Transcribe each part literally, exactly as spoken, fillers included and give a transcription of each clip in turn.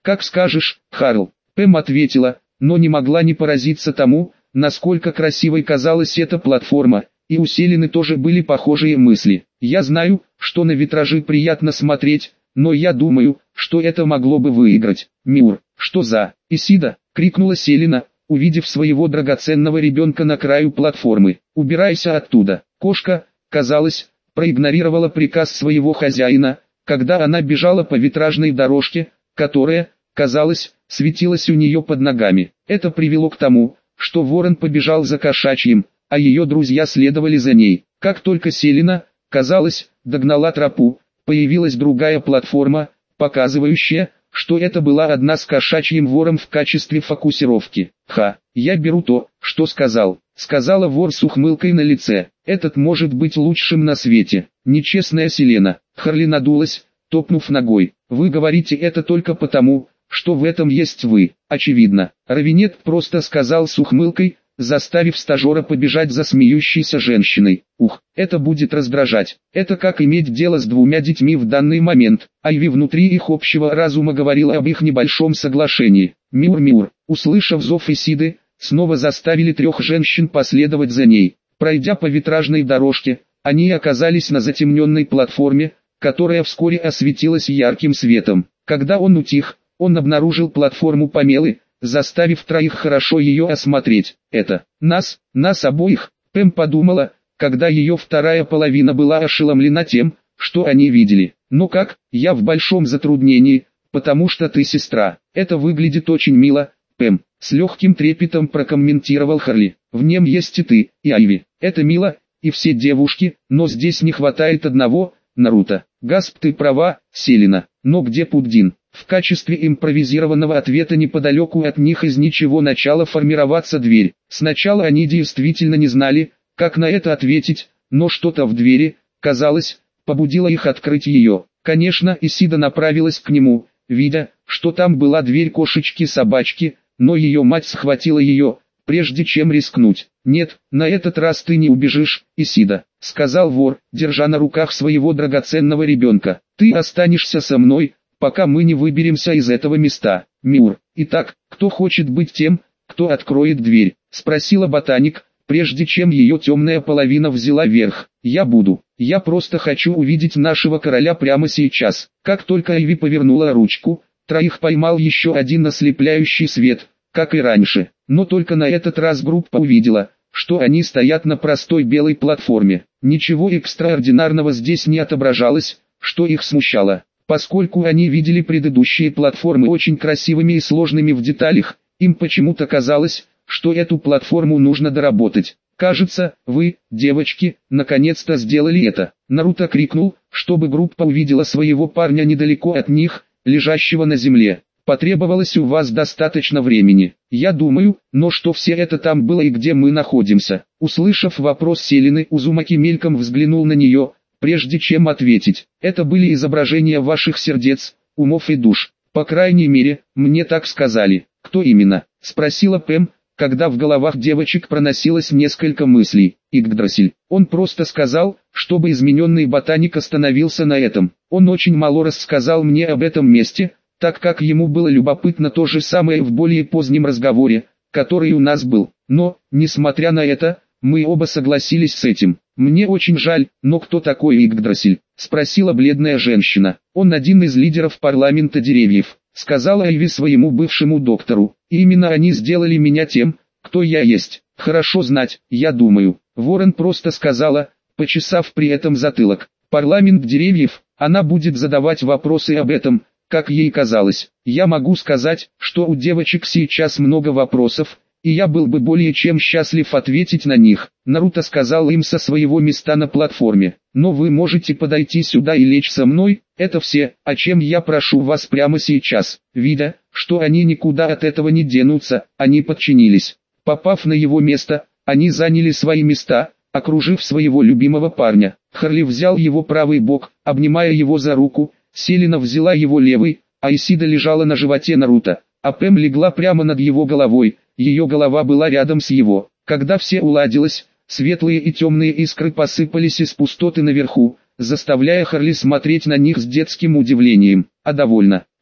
«Как скажешь, Харл», Пэм ответила, но не могла не поразиться тому, насколько красивой казалась эта платформа, и у Селины тоже были похожие мысли. «Я знаю, что на витражи приятно смотреть, но я думаю, что это могло бы выиграть». «Мюр, что за...» «Исида!» — крикнула Селина, увидев своего драгоценного ребенка на краю платформы. «Убирайся оттуда!» Кошка, казалось, проигнорировала приказ своего хозяина, когда она бежала по витражной дорожке, которая, казалось, светилась у нее под ногами. Это привело к тому, что ворон побежал за кошачьим, а ее друзья следовали за ней. Как только Селина, казалось, догнала тропу, появилась другая платформа, показывающая, что это была одна с кошачьим вором в качестве фокусировки. «Ха, я беру то, что сказал», — сказала вор с ухмылкой на лице. «Этот может быть лучшим на свете». «Нечестная Селена», — Харли надулась, топнув ногой. «Вы говорите это только потому, что в этом есть вы». «Очевидно», — Равинет просто сказал с ухмылкой, заставив стажера побежать за смеющейся женщиной. «Ух, это будет раздражать. Это как иметь дело с двумя детьми в данный момент». Айви внутри их общего разума говорила об их небольшом соглашении. Мюр-мюр, услышав зов Исиды, снова заставили трех женщин последовать за ней. Пройдя по витражной дорожке, они оказались на затемненной платформе, которая вскоре осветилась ярким светом. Когда он утих, он обнаружил платформу Памелы, заставив троих хорошо ее осмотреть. «Это нас, нас обоих», Пэм подумала, когда ее вторая половина была ошеломлена тем, что они видели. «Ну как, я в большом затруднении, потому что ты сестра. Это выглядит очень мило, Пэм», с легким трепетом прокомментировал Харли. «В нем есть и ты, и Айви. Это мило, и все девушки, но здесь не хватает одного, Наруто». «Гасп, ты права, Селина, но где Пуддин?» В качестве импровизированного ответа неподалеку от них из ничего начала формироваться дверь. Сначала они действительно не знали, как на это ответить, но что-то в двери, казалось, побудило их открыть ее. Конечно, Исида направилась к нему, видя, что там была дверь кошечки-собачки, но ее мать схватила ее, прежде чем рискнуть. «Нет, на этот раз ты не убежишь, Исида», — сказал вор, держа на руках своего драгоценного ребенка. «Ты останешься со мной, пока мы не выберемся из этого места, Мюр. Итак, кто хочет быть тем, кто откроет дверь?» — спросила ботаник, прежде чем ее темная половина взяла верх. «Я буду. Я просто хочу увидеть нашего короля прямо сейчас». Как только Айви повернула ручку, троих поймал еще один ослепляющий свет, как и раньше. Но только на этот раз группа увидела, что они стоят на простой белой платформе. Ничего экстраординарного здесь не отображалось, что их смущало. Поскольку они видели предыдущие платформы очень красивыми и сложными в деталях, им почему-то казалось, что эту платформу нужно доработать. «Кажется, вы, девочки, наконец-то сделали это!» Наруто крикнул, чтобы группа увидела своего парня недалеко от них, лежащего на земле. «Потребовалось у вас достаточно времени. Я думаю, но что все это там было и где мы находимся?» Услышав вопрос Селины, Узумаки мельком взглянул на нее, прежде чем ответить. «Это были изображения ваших сердец, умов и душ. По крайней мере, мне так сказали». «Кто именно?» — спросила Пэм, когда в головах девочек проносилось несколько мыслей. «Игдрасиль. Он просто сказал, чтобы измененный ботаник остановился на этом. Он очень мало рассказал мне об этом месте, так как ему было любопытно то же самое в более позднем разговоре, который у нас был. Но, несмотря на это, мы оба согласились с этим. Мне очень жаль, но кто такой Игдрасиль?» — спросила бледная женщина. «Он один из лидеров парламента деревьев», — сказала Айви своему бывшему доктору. «И именно они сделали меня тем, кто я есть. Хорошо знать, я думаю». Ворон просто сказала, почесав при этом затылок. «Парламент деревьев, она будет задавать вопросы об этом, как ей казалось. Я могу сказать, что у девочек сейчас много вопросов, и я был бы более чем счастлив ответить на них». Наруто сказал им со своего места на платформе. «Но вы можете подойти сюда и лечь со мной, это все, о чем я прошу вас прямо сейчас». Видя, что они никуда от этого не денутся, они подчинились. Попав на его место, они заняли свои места, окружив своего любимого парня. Харли взял его правый бок, обнимая его за руку, Селина взяла его левый, а Исида лежала на животе Наруто, а Пэм легла прямо над его головой, ее голова была рядом с его. Когда все уладилось, светлые и темные искры посыпались из пустоты наверху, заставляя Харли смотреть на них с детским удивлением. «А довольно,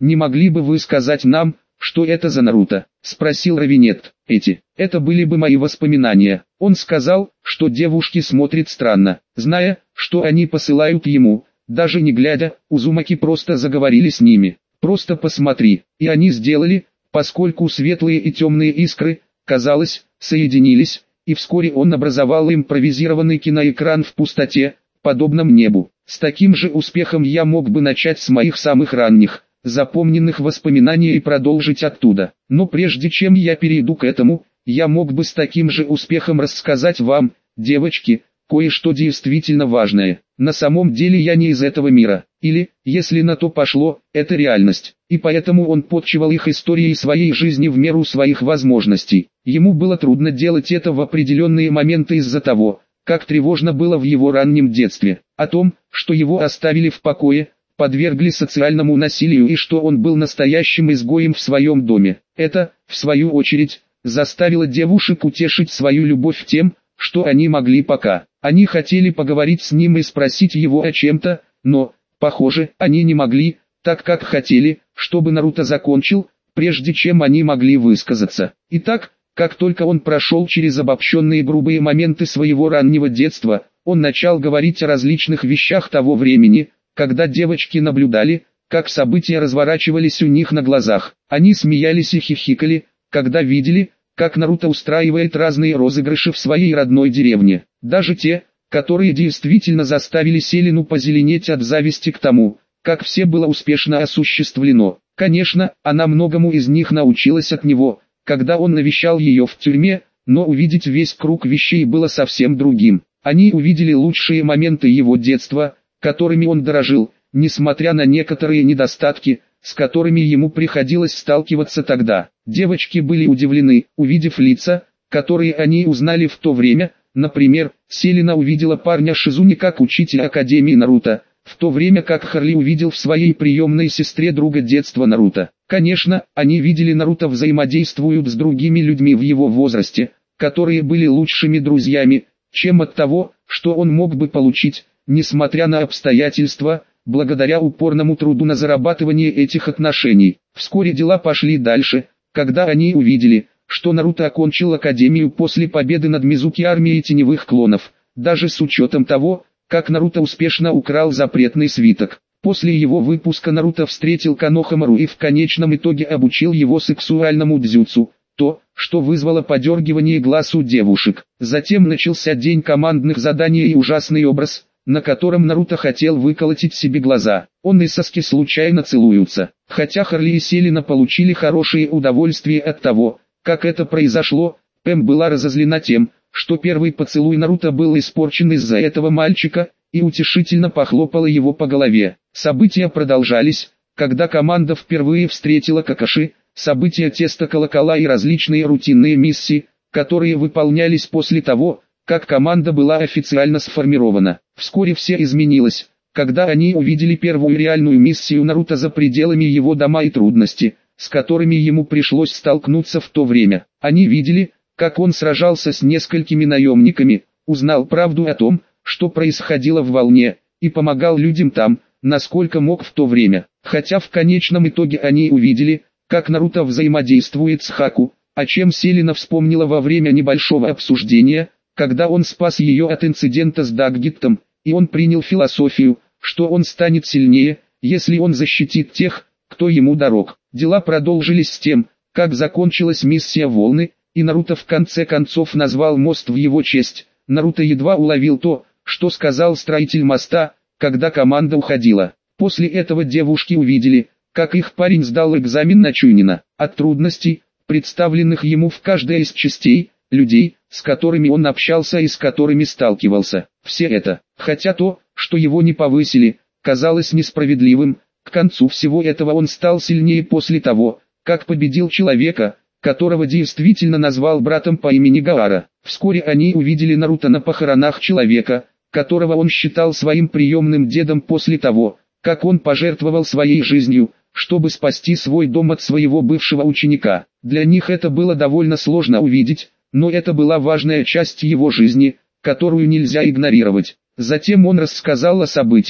не могли бы вы сказать нам, что это за Наруто?» — спросил Равинетт. «Эти, это были бы мои воспоминания». Он сказал, что девушки смотрят странно, зная, что они посылают ему, даже не глядя, Узумаки просто заговорили с ними. «Просто посмотри», и они сделали, поскольку светлые и темные искры, казалось, соединились, и вскоре он образовал импровизированный киноэкран в пустоте, подобном небу. С таким же успехом я мог бы начать с моих самых ранних, запомненных воспоминаний и продолжить оттуда. Но прежде чем я перейду к этому, я мог бы с таким же успехом рассказать вам, девочки, кое-что действительно важное. На самом деле я не из этого мира, или, если на то пошло, это реальность. И поэтому он подчивал их историей своей жизни в меру своих возможностей. Ему было трудно делать это в определенные моменты из-за того, как тревожно было в его раннем детстве. О том, что его оставили в покое, подвергли социальному насилию и что он был настоящим изгоем в своем доме. Это, в свою очередь, заставило девушек утешить свою любовь тем, что они могли пока. Они хотели поговорить с ним и спросить его о чем-то, но, похоже, они не могли, так как хотели, чтобы Наруто закончил, прежде чем они могли высказаться. Итак, как только он прошел через обобщенные грубые моменты своего раннего детства, он начал говорить о различных вещах того времени, когда девочки наблюдали, как события разворачивались у них на глазах. Они смеялись и хихикали, когда видели, как Наруто устраивает разные розыгрыши в своей родной деревне. Даже те, которые действительно заставили Селину позеленеть от зависти к тому, как все было успешно осуществлено. Конечно, она многому из них научилась от него, когда он навещал ее в тюрьме, но увидеть весь круг вещей было совсем другим. Они увидели лучшие моменты его детства, которыми он дорожил, несмотря на некоторые недостатки, с которыми ему приходилось сталкиваться тогда. Девочки были удивлены, увидев лица, которые они узнали в то время. Например, Селина увидела парня Шизуни как учителя Академии Наруто, в то время как Харли увидел в своей приемной сестре друга детства Наруто. Конечно, они видели Наруто взаимодействуют с другими людьми в его возрасте, которые были лучшими друзьями, чем от того, что он мог бы получить, несмотря на обстоятельства, благодаря упорному труду на зарабатывание этих отношений. Вскоре дела пошли дальше, когда они увидели, что Наруто окончил Академию после победы над Мизуки армией теневых клонов, даже с учетом того, как Наруто успешно украл запретный свиток. После его выпуска Наруто встретил Конохамару и в конечном итоге обучил его сексуальному дзюцу, то, что вызвало подергивание глаз у девушек. Затем начался день командных заданий и ужасный образ, на котором Наруто хотел выколотить себе глаза. Он и Саски случайно целуются. Хотя Харли и Селина получили хорошее удовольствие от того, как это произошло, Пэм была разозлена тем, что первый поцелуй Наруто был испорчен из-за этого мальчика, и утешительно похлопала его по голове. События продолжались, когда команда впервые встретила Какаши, события теста колокола и различные рутинные миссии, которые выполнялись после того, как команда была официально сформирована. Вскоре все изменилось, когда они увидели первую реальную миссию Наруто за пределами его дома и трудности, с которыми ему пришлось столкнуться в то время. Они видели, как он сражался с несколькими наемниками, узнал правду о том, что происходило в волне, и помогал людям там, насколько мог в то время. Хотя в конечном итоге они увидели, как Наруто взаимодействует с Хаку, о чем Селина вспомнила во время небольшого обсуждения, когда он спас ее от инцидента с Даггеттом, и он принял философию, что он станет сильнее, если он защитит тех, кто ему дорог. Дела продолжились с тем, как закончилась миссия Волны, и Наруто в конце концов назвал мост в его честь. Наруто едва уловил то, что сказал строитель моста, когда команда уходила. После этого девушки увидели, как их парень сдал экзамен на Чуйнина. От трудностей, представленных ему в каждой из частей, людей, с которыми он общался и с которыми сталкивался. Все это, хотя то, что его не повысили, казалось несправедливым, к концу всего этого он стал сильнее после того, как победил человека, которого действительно назвал братом по имени Гаара. Вскоре они увидели Наруто на похоронах человека, которого он считал своим приемным дедом после того, как он пожертвовал своей жизнью, чтобы спасти свой дом от своего бывшего ученика. Для них это было довольно сложно увидеть, но это была важная часть его жизни, которую нельзя игнорировать. Затем он рассказал о событиях,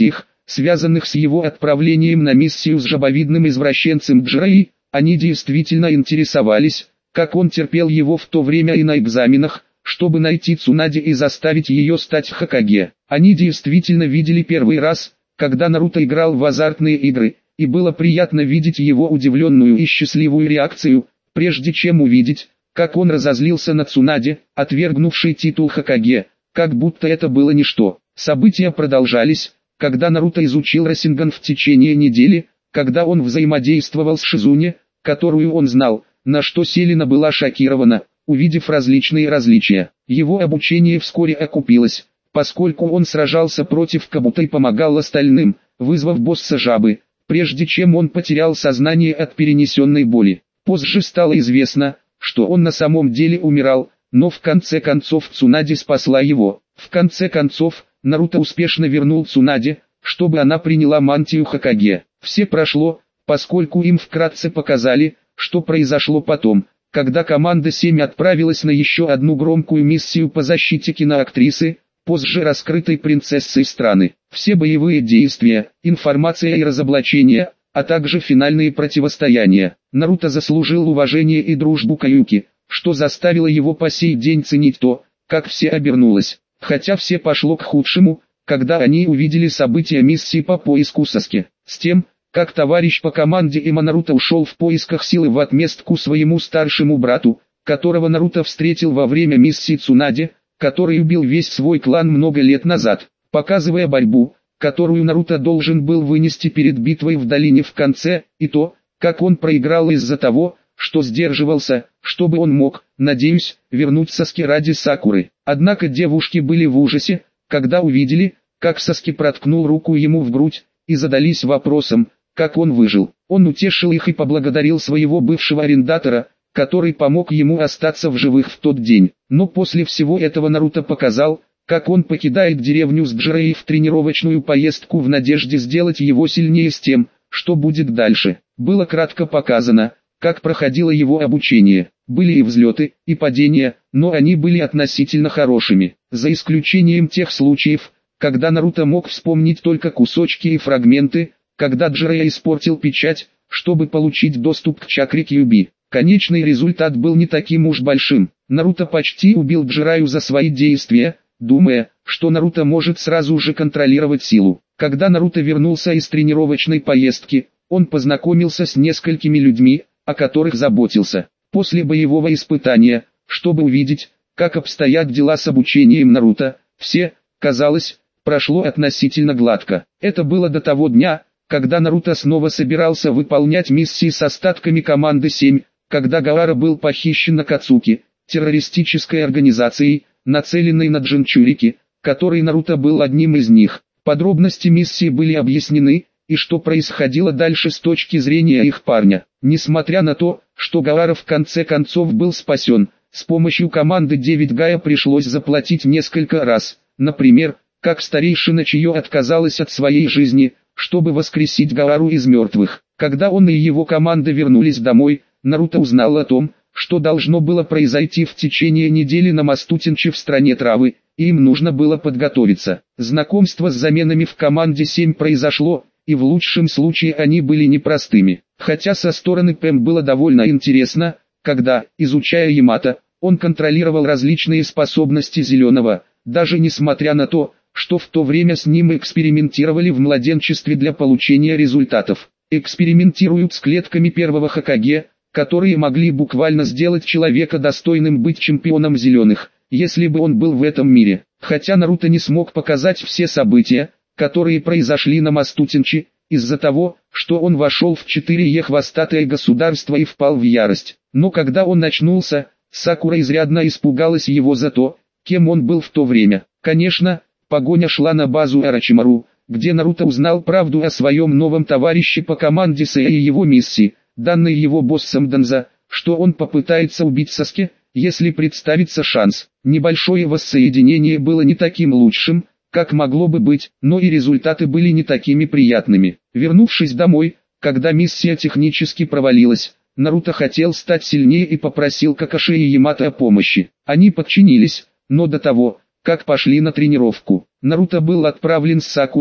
связанных с его отправлением на миссию с жабовидным извращенцем Джирей. Они действительно интересовались, как он терпел его в то время и на экзаменах, чтобы найти Цунаде и заставить ее стать Хокаге. Они действительно видели первый раз, когда Наруто играл в азартные игры, и было приятно видеть его удивленную и счастливую реакцию, прежде чем увидеть, как он разозлился на Цунаде, отвергнувший титул Хокаге, как будто это было ничто. События продолжались, когда Наруто изучил Расинган в течение недели, когда он взаимодействовал с Шизуне, которую он знал, на что Селена была шокирована, увидев различные различия. Его обучение вскоре окупилось, поскольку он сражался против Кабуто и помогал остальным, вызвав босса жабы, прежде чем он потерял сознание от перенесенной боли. Позже стало известно, что он на самом деле умирал, но в конце концов Цунаде спасла его. В конце концов, Наруто успешно вернул Цунаде, чтобы она приняла мантию Хокаге. Все прошло, поскольку им вкратце показали, что произошло потом, когда команда семь отправилась на еще одну громкую миссию по защите киноактрисы, позже раскрытой принцессой страны. Все боевые действия, информация и разоблачения, а также финальные противостояния. Наруто заслужил уважение и дружбу Каюки, что заставило его по сей день ценить то, как все обернулось. Хотя все пошло к худшему, когда они увидели события миссии по поиску Саски. С тем, как товарищ по команде Эма Наруто ушел в поисках силы в отместку своему старшему брату, которого Наруто встретил во время миссии Цунаде, который убил весь свой клан много лет назад, показывая борьбу, которую Наруто должен был вынести перед битвой в долине в конце, и то, как он проиграл из-за того, что сдерживался, чтобы он мог, надеюсь, вернуть Саски ради Сакуры. Однако девушки были в ужасе, когда увидели, как Саски проткнул руку ему в грудь, и задались вопросом, как он выжил. Он утешил их и поблагодарил своего бывшего арендатора, который помог ему остаться в живых в тот день. Но после всего этого Наруто показал, как он покидает деревню с Джирей в тренировочную поездку в надежде сделать его сильнее с тем, что будет дальше. Было кратко показано, как проходило его обучение. Были и взлеты, и падения, но они были относительно хорошими. За исключением тех случаев, когда Наруто мог вспомнить только кусочки и фрагменты, когда Джирей испортил печать, чтобы получить доступ к чакре Кьюби. Конечный результат был не таким уж большим. Наруто почти убил Джираю за свои действия, думая, что Наруто может сразу же контролировать силу. Когда Наруто вернулся из тренировочной поездки, он познакомился с несколькими людьми, о которых заботился. После боевого испытания, чтобы увидеть, как обстоят дела с обучением Наруто, все, казалось, прошло относительно гладко. Это было до того дня, когда Наруто снова собирался выполнять миссии с остатками команды семь, когда Гаара был похищен Акацуки, террористической организацией, нацеленной на Джинчурики, который Наруто был одним из них. Подробности миссии были объяснены, и что происходило дальше с точки зрения их парня. Несмотря на то, что Гаара в конце концов был спасен, с помощью команды девять Гая пришлось заплатить несколько раз, например, как старейшина Чио отказалась от своей жизни, чтобы воскресить Гаару из мертвых. Когда он и его команда вернулись домой, Наруто узнал о том, что должно было произойти в течение недели на мосту Тенчи в стране травы, и им нужно было подготовиться. Знакомство с заменами в команде семь произошло, и в лучшем случае они были непростыми. Хотя со стороны Пэм было довольно интересно, когда, изучая Ямато, он контролировал различные способности Зеленого, даже несмотря на то, что в то время с ним экспериментировали в младенчестве для получения результатов. Экспериментируют с клетками первого Хокаге, которые могли буквально сделать человека достойным быть чемпионом зеленых, если бы он был в этом мире. Хотя Наруто не смог показать все события, которые произошли на мосту Тенчи, из-за того, что он вошел в четыре Е хвостатое государство и впал в ярость. Но когда он очнулся, Сакура изрядно испугалась его за то, кем он был в то время. Конечно, погоня шла на базу Орочимару, где Наруто узнал правду о своем новом товарище по команде Сэй и его миссии, данной его боссом Данза, что он попытается убить Саски, если представится шанс. Небольшое воссоединение было не таким лучшим, как могло бы быть, но и результаты были не такими приятными. Вернувшись домой, когда миссия технически провалилась, Наруто хотел стать сильнее и попросил Какаши и Ямато о помощи. Они подчинились, но до того, как пошли на тренировку, Наруто был отправлен с Сакурой,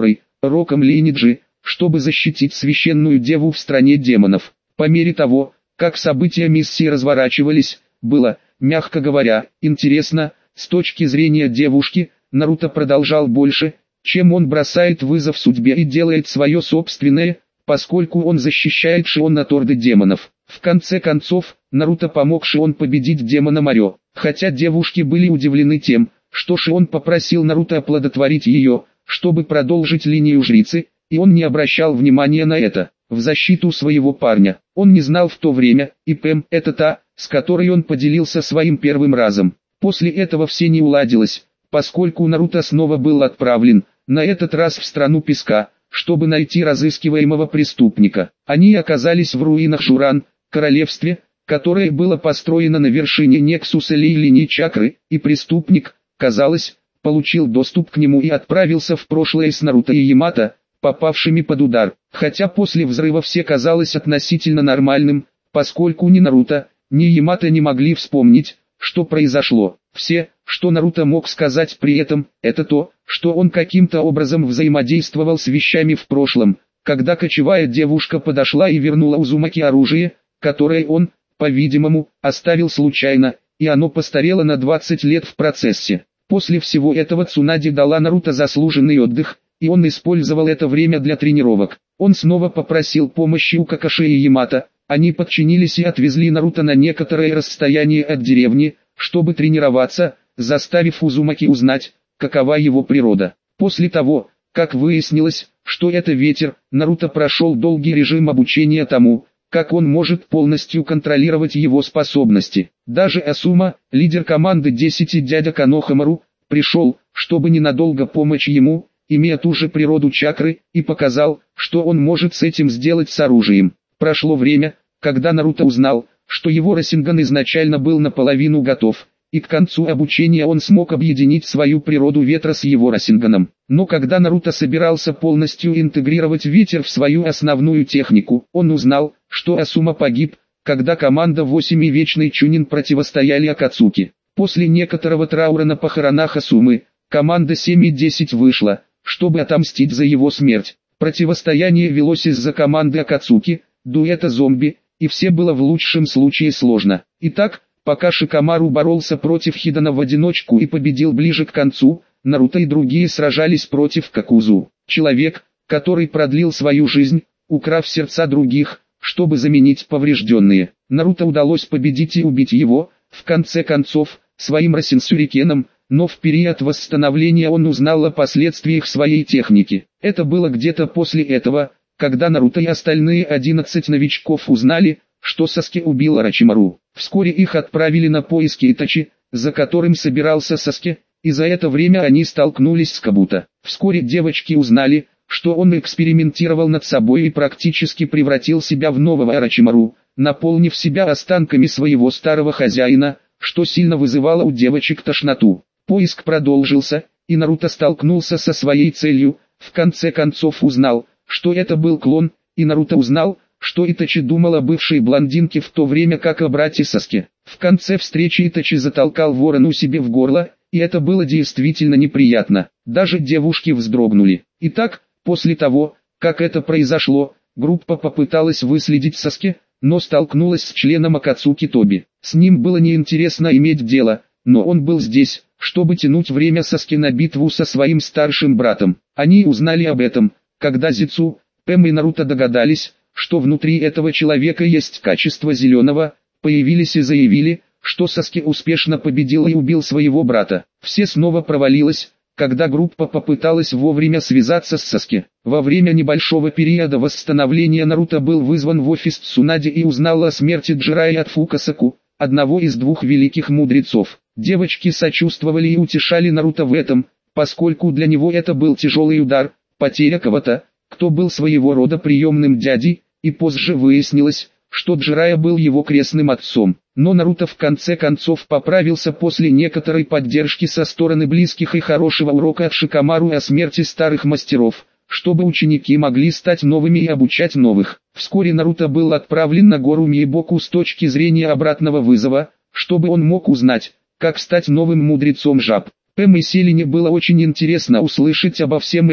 Роком Лейниджи, чтобы защитить священную деву в стране демонов. По мере того, как события миссии разворачивались, было, мягко говоря, интересно. С точки зрения девушки, Наруто продолжал больше, чем он бросает вызов судьбе и делает свое собственное, поскольку он защищает Шиона от демонов. В конце концов, Наруто помог Шион победить демона Морё, хотя девушки были удивлены тем, что Шион попросил Наруто оплодотворить ее, чтобы продолжить линию жрицы, и он не обращал внимания на это. В защиту своего парня, он не знал в то время, и Пэм – это та, с которой он поделился своим первым разом. После этого все не уладилось, поскольку Наруто снова был отправлен, на этот раз в страну песка, чтобы найти разыскиваемого преступника. Они оказались в руинах Шуран, королевстве, которое было построено на вершине Нексуса линии чакры, и преступник, казалось, получил доступ к нему и отправился в прошлое с Наруто и Ямато, попавшими под удар. Хотя после взрыва все казалось относительно нормальным, поскольку ни Наруто, ни Ямато не могли вспомнить, что произошло. Все, что Наруто мог сказать при этом, это то, что он каким-то образом взаимодействовал с вещами в прошлом, когда кочевая девушка подошла и вернула Узумаки оружие, которое он, по-видимому, оставил случайно, и оно постарело на двадцать лет в процессе. После всего этого Цунаде дала Наруто заслуженный отдых, и он использовал это время для тренировок. Он снова попросил помощи у Какаши и Ямато, они подчинились и отвезли Наруто на некоторое расстояние от деревни, чтобы тренироваться, заставив Узумаки узнать, какова его природа. После того, как выяснилось, что это ветер, Наруто прошел долгий режим обучения тому, как он может полностью контролировать его способности. Даже Асума, лидер команды десять и дядя Канохамару, пришел, чтобы ненадолго помочь ему, имея ту же природу чакры, и показал, что он может с этим сделать с оружием. Прошло время, когда Наруто узнал, что его Расинган изначально был наполовину готов, и к концу обучения он смог объединить свою природу ветра с его Расинганом. Но когда Наруто собирался полностью интегрировать ветер в свою основную технику, он узнал, что Асума погиб, когда команда восемь и Вечный Чунин противостояли Акацуки. После некоторого траура на похоронах Асумы, команда семь и десять вышла, чтобы отомстить за его смерть. Противостояние велось из-за команды Акацуки, дуэта зомби, и все было в лучшем случае сложно. Итак, пока Шикамару боролся против Хидана в одиночку и победил ближе к концу, Наруто и другие сражались против Какузу. Человек, который продлил свою жизнь, украв сердца других, чтобы заменить поврежденные. Наруто удалось победить и убить его, в конце концов, своим Расин-сюрикеном, но в период восстановления он узнал о последствиях своей техники. Это было где-то после этого, когда Наруто и остальные одиннадцать новичков узнали, что Саске убил Орочимару. Вскоре их отправили на поиски Итачи, за которым собирался Саске, и за это время они столкнулись с Кабуто. Вскоре девочки узнали, что он экспериментировал над собой и практически превратил себя в нового Орочимару, наполнив себя останками своего старого хозяина, что сильно вызывало у девочек тошноту. Поиск продолжился, и Наруто столкнулся со своей целью, в конце концов узнал, что это был клон, и Наруто узнал, что Итачи думал о бывшей блондинке в то время как о брате Саске. В конце встречи Итачи затолкал ворону себе в горло, и это было действительно неприятно. Даже девушки вздрогнули. Итак, после того, как это произошло, группа попыталась выследить Саске, но столкнулась с членом Акацуки Тоби. С ним было неинтересно иметь дело, но он был здесь, чтобы тянуть время Саске на битву со своим старшим братом. Они узнали об этом, когда Зицу, Пэм и Наруто догадались, что внутри этого человека есть качество зеленого, появились и заявили, что Саске успешно победил и убил своего брата. Все снова провалилось, когда группа попыталась вовремя связаться с Саске. Во время небольшого периода восстановления Наруто был вызван в офис Цунаде и узнал о смерти Джирайи от Фукасаку, одного из двух великих мудрецов. Девочки сочувствовали и утешали Наруто в этом, поскольку для него это был тяжелый удар, потеря кого-то, кто был своего рода приемным дядей, и позже выяснилось, что Джирайя был его крестным отцом. Но Наруто в конце концов поправился после некоторой поддержки со стороны близких и хорошего урока от Шикамару о смерти старых мастеров, чтобы ученики могли стать новыми и обучать новых. Вскоре Наруто был отправлен на гору Миебоку с точки зрения обратного вызова, чтобы он мог узнать, как стать новым мудрецом жаб. Пэм и Селине было очень интересно услышать обо всем этом,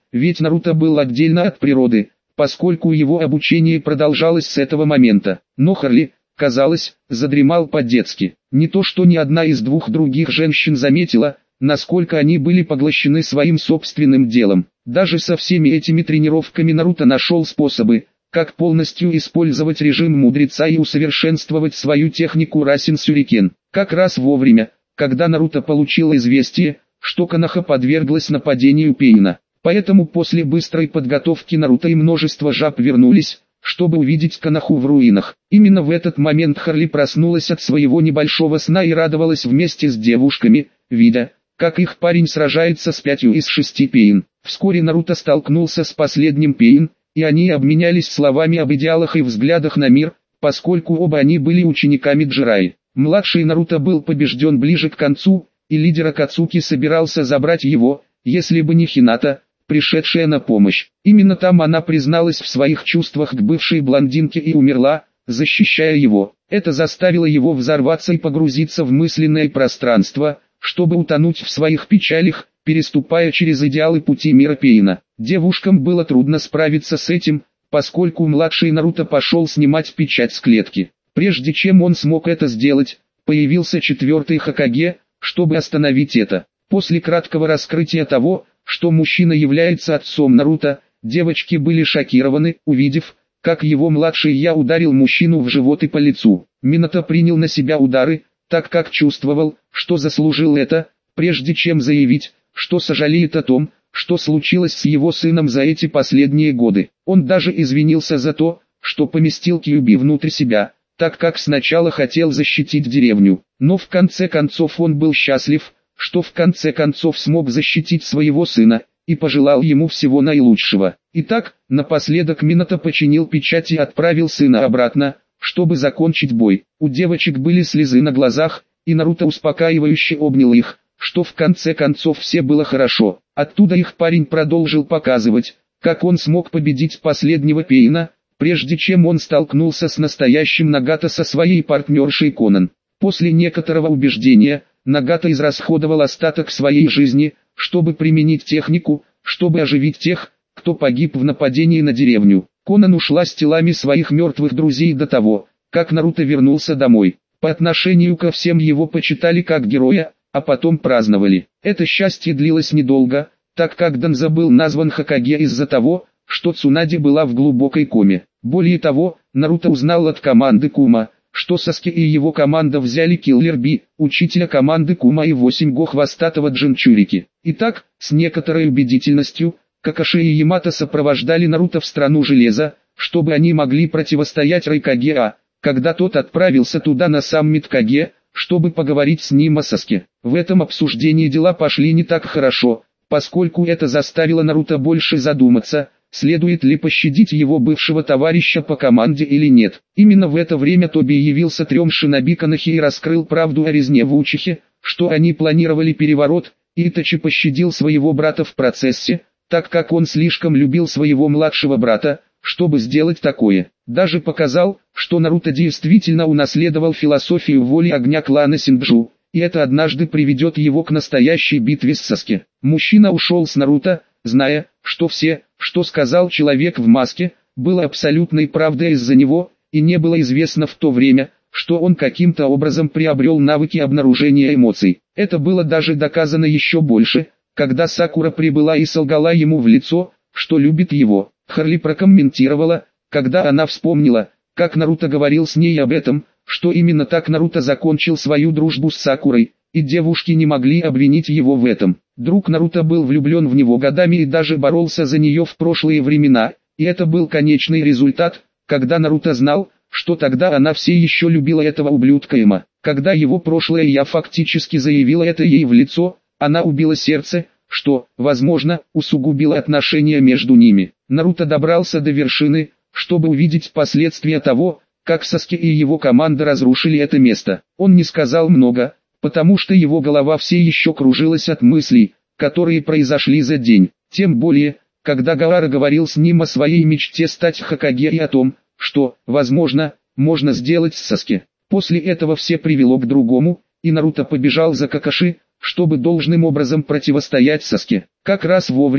ведь Наруто был отдельно от природы, поскольку его обучение продолжалось с этого момента. Но Харли, казалось, задремал по-детски. Не то что ни одна из двух других женщин заметила, насколько они были поглощены своим собственным делом. Даже со всеми этими тренировками Наруто нашел способы, как полностью использовать режим мудреца и усовершенствовать свою технику Расин Сюрикен. Как раз вовремя, когда Наруто получил известие, что Коноха подверглась нападению Пейна. Поэтому после быстрой подготовки Наруто и множество жаб вернулись, чтобы увидеть Коноху в руинах. Именно в этот момент Харли проснулась от своего небольшого сна и радовалась вместе с девушками, видя, как их парень сражается с пятью из шести Пейн. Вскоре Наруто столкнулся с последним Пейн, и они обменялись словами об идеалах и взглядах на мир, поскольку оба они были учениками Джираи. Младший Наруто был побежден ближе к концу, и лидер Акацуки собирался забрать его, если бы не Хината, пришедшая на помощь. Именно там она призналась в своих чувствах к бывшей блондинке и умерла, защищая его. Это заставило его взорваться и погрузиться в мысленное пространство, чтобы утонуть в своих печалях, переступая через идеалы пути мира Пейна. Девушкам было трудно справиться с этим, поскольку младший Наруто пошел снимать печать с клетки. Прежде чем он смог это сделать, появился четвертый Хокаге, чтобы остановить это. После краткого раскрытия того, что мужчина является отцом Наруто, девочки были шокированы, увидев, как его младший я ударил мужчину в живот и по лицу. Минато принял на себя удары, так как чувствовал, что заслужил это, прежде чем заявить, что сожалеет о том, что случилось с его сыном за эти последние годы. Он даже извинился за то, что поместил Кьюби внутрь себя, так как сначала хотел защитить деревню. Но в конце концов он был счастлив, что в конце концов смог защитить своего сына, и пожелал ему всего наилучшего. Итак, напоследок Минато починил печать и отправил сына обратно, чтобы закончить бой. У девочек были слезы на глазах, и Наруто успокаивающе обнял их, что в конце концов все было хорошо. Оттуда их парень продолжил показывать, как он смог победить последнего Пейна, прежде чем он столкнулся с настоящим Нагато со своей партнершей Конан. После некоторого убеждения, Нагато израсходовал остаток своей жизни, чтобы применить технику, чтобы оживить тех, кто погиб в нападении на деревню. Конан ушла с телами своих мертвых друзей до того, как Наруто вернулся домой. По отношению ко всем его почитали как героя, а потом праздновали. Это счастье длилось недолго, так как Данза был назван Хокаге из-за того, что Цунаде была в глубокой коме. Более того, Наруто узнал от команды Кума, что Саске и его команда взяли Киллер Би, учителя команды Кума и восемь го-хвостатого Джинчурики. Итак, с некоторой убедительностью, Какаши и Ямато сопровождали Наруто в страну железа, чтобы они могли противостоять Райкаге, а, когда тот отправился туда на саммит Каге, чтобы поговорить с ним о Саске. В этом обсуждении дела пошли не так хорошо, поскольку это заставило Наруто больше задуматься, следует ли пощадить его бывшего товарища по команде или нет. Именно в это время Тоби явился трем шиноби Конохи и раскрыл правду о резне в Учихе, что они планировали переворот, и Итачи пощадил своего брата в процессе, так как он слишком любил своего младшего брата, чтобы сделать такое. Даже показал, что Наруто действительно унаследовал философию воли огня клана Синджу, и это однажды приведет его к настоящей битве с Саске. Мужчина ушел с Наруто, зная, что все, что сказал человек в маске, было абсолютной правдой из-за него, и не было известно в то время, что он каким-то образом приобрел навыки обнаружения эмоций. Это было даже доказано еще больше, когда Сакура прибыла и солгала ему в лицо, что любит его. Харли прокомментировала, когда она вспомнила, как Наруто говорил с ней об этом, что именно так Наруто закончил свою дружбу с Сакурой, и девушки не могли обвинить его в этом. Друг Наруто был влюблен в него годами и даже боролся за нее в прошлые времена, и это был конечный результат, когда Наруто знал, что тогда она все еще любила этого ублюдка Эма. Когда его прошлое я фактически заявила это ей в лицо, она убила сердце, что, возможно, усугубило отношения между ними. Наруто добрался до вершины, чтобы увидеть последствия того, как Саске и его команда разрушили это место. Он не сказал много, потому что его голова все еще кружилась от мыслей, которые произошли за день. Тем более, когда Гаара говорил с ним о своей мечте стать Хокаге и о том, что, возможно, можно сделать с Саске. После этого все привело к другому, и Наруто побежал за Какаши, чтобы должным образом противостоять Саске. Как раз вовремя,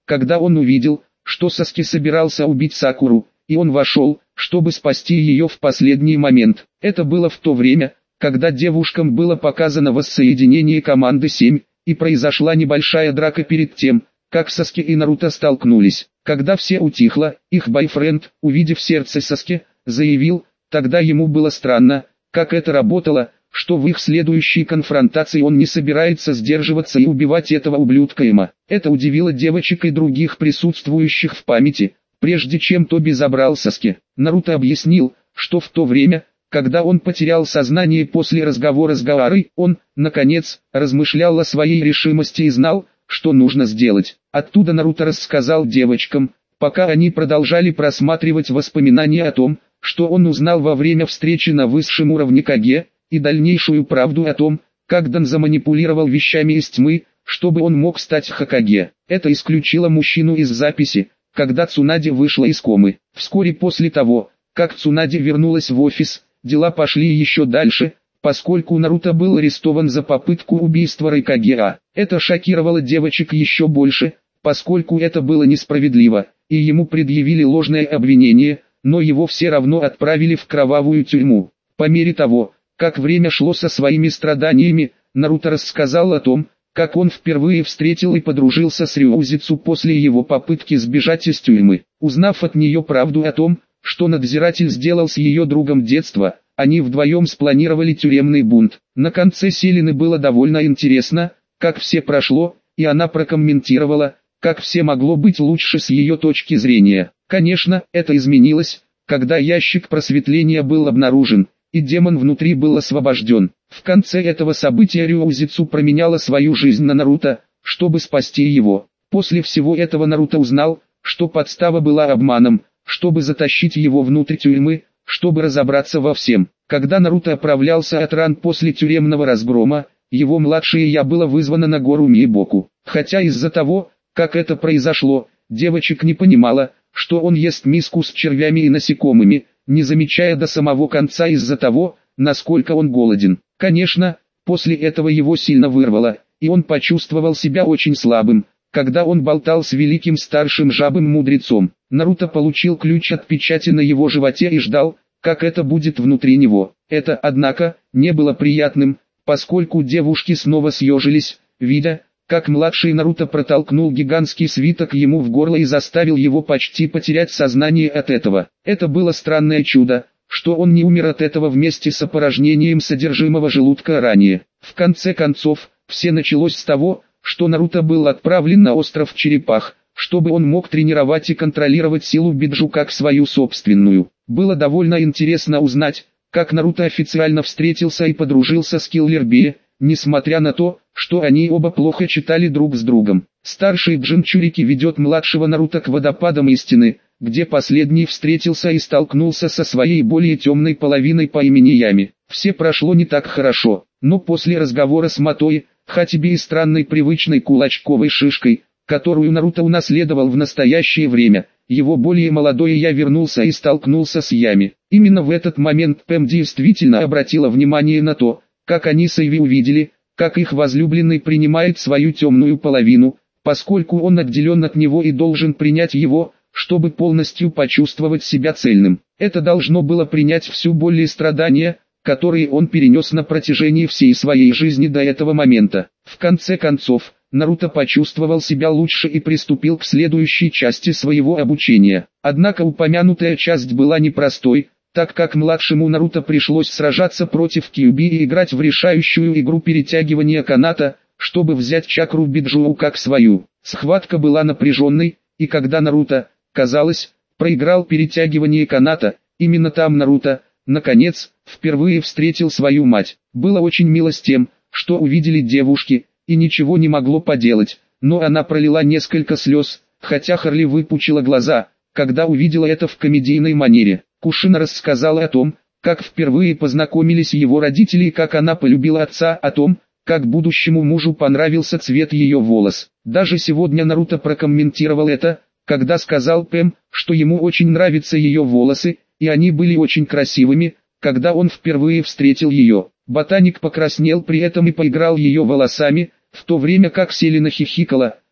когда он увидел, что Саски собирался убить Сакуру, и он вошел, чтобы спасти ее в последний момент. Это было в то время, когда девушкам было показано воссоединение команды семь, и произошла небольшая драка перед тем, как Саски и Наруто столкнулись. Когда все утихло, их бойфренд, увидев сердце Саски, заявил, тогда ему было странно, как это работало, что в их следующей конфронтации он не собирается сдерживаться и убивать этого ублюдка Эма. Это удивило девочек и других присутствующих в памяти, прежде чем Тоби забрал Саски. Наруто объяснил, что в то время, когда он потерял сознание после разговора с Гаарой, он, наконец, размышлял о своей решимости и знал, что нужно сделать. Оттуда Наруто рассказал девочкам, пока они продолжали просматривать воспоминания о том, что он узнал во время встречи на высшем уровне Каге, и дальнейшую правду о том, как Дан заманипулировал вещами из тьмы, чтобы он мог стать Хокаге. Это исключило мужчину из записи, когда Цунаде вышла из комы. Вскоре после того, как Цунаде вернулась в офис, дела пошли еще дальше, поскольку Наруто был арестован за попытку убийства Райкаге. Это шокировало девочек еще больше, поскольку это было несправедливо, и ему предъявили ложное обвинение, но его все равно отправили в кровавую тюрьму. По мере того, как время шло со своими страданиями, Наруто рассказал о том, как он впервые встретил и подружился с Рюузицу после его попытки сбежать из тюрьмы. Узнав от нее правду о том, что надзиратель сделал с ее другом детства, они вдвоем спланировали тюремный бунт. На конце Селины было довольно интересно, как все прошло, и она прокомментировала, как все могло быть лучше с ее точки зрения. Конечно, это изменилось, когда ящик просветления был обнаружен, и демон внутри был освобожден. В конце этого события Рюузицу променяла свою жизнь на Наруто, чтобы спасти его. После всего этого Наруто узнал, что подстава была обманом, чтобы затащить его внутрь тюрьмы, чтобы разобраться во всем. Когда Наруто оправлялся от ран после тюремного разгрома, его младшее я было вызвано на гору Миебоку. Хотя из-за того, как это произошло, девочек не понимала, что он ест миску с червями и насекомыми, не замечая до самого конца из-за того, насколько он голоден. Конечно, после этого его сильно вырвало, и он почувствовал себя очень слабым, когда он болтал с великим старшим жабым мудрецом. Наруто получил ключ от печати на его животе и ждал, как это будет внутри него. Это, однако, не было приятным, поскольку девушки снова съежились, видя, как младший Наруто протолкнул гигантский свиток ему в горло и заставил его почти потерять сознание от этого. Это было странное чудо, что он не умер от этого вместе с опорожнением содержимого желудка ранее. В конце концов, все началось с того, что Наруто был отправлен на остров Черепах, чтобы он мог тренировать и контролировать силу Биджу как свою собственную. Было довольно интересно узнать, как Наруто официально встретился и подружился с Киллер Би, несмотря на то, что они оба плохо читали друг с другом. Старший Джинчурики ведет младшего Наруто к водопадам истины, где последний встретился и столкнулся со своей более темной половиной по имени Ями. Все прошло не так хорошо, но после разговора с Матои, Хатиби и странной привычной кулачковой шишкой, которую Наруто унаследовал в настоящее время, его более молодой я вернулся и столкнулся с Ями. Именно в этот момент Пэм действительно обратила внимание на то, как они с Эйви увидели, как их возлюбленный принимает свою темную половину, поскольку он отделен от него и должен принять его, чтобы полностью почувствовать себя цельным. Это должно было принять всю боль и страдания, которые он перенес на протяжении всей своей жизни до этого момента. В конце концов, Наруто почувствовал себя лучше и приступил к следующей части своего обучения. Однако упомянутая часть была непростой, так как младшему Наруто пришлось сражаться против Кьюби и играть в решающую игру перетягивания каната, чтобы взять чакру Биджу как свою. Схватка была напряженной, и когда Наруто, казалось, проиграл перетягивание каната, именно там Наруто, наконец, впервые встретил свою мать. Было очень мило с тем, что увидели девушки, и ничего не могло поделать, но она пролила несколько слез, хотя Харли выпучила глаза, когда увидела это в комедийной манере. Кушина рассказала о том, как впервые познакомились его родители и как она полюбила отца, о том, как будущему мужу понравился цвет ее волос. Даже сегодня Наруто прокомментировал это, когда сказал Пэм, что ему очень нравятся ее волосы, и они были очень красивыми, когда он впервые встретил ее. Ботаник покраснел при этом и поиграл ее волосами, в то время как Селина хихикала,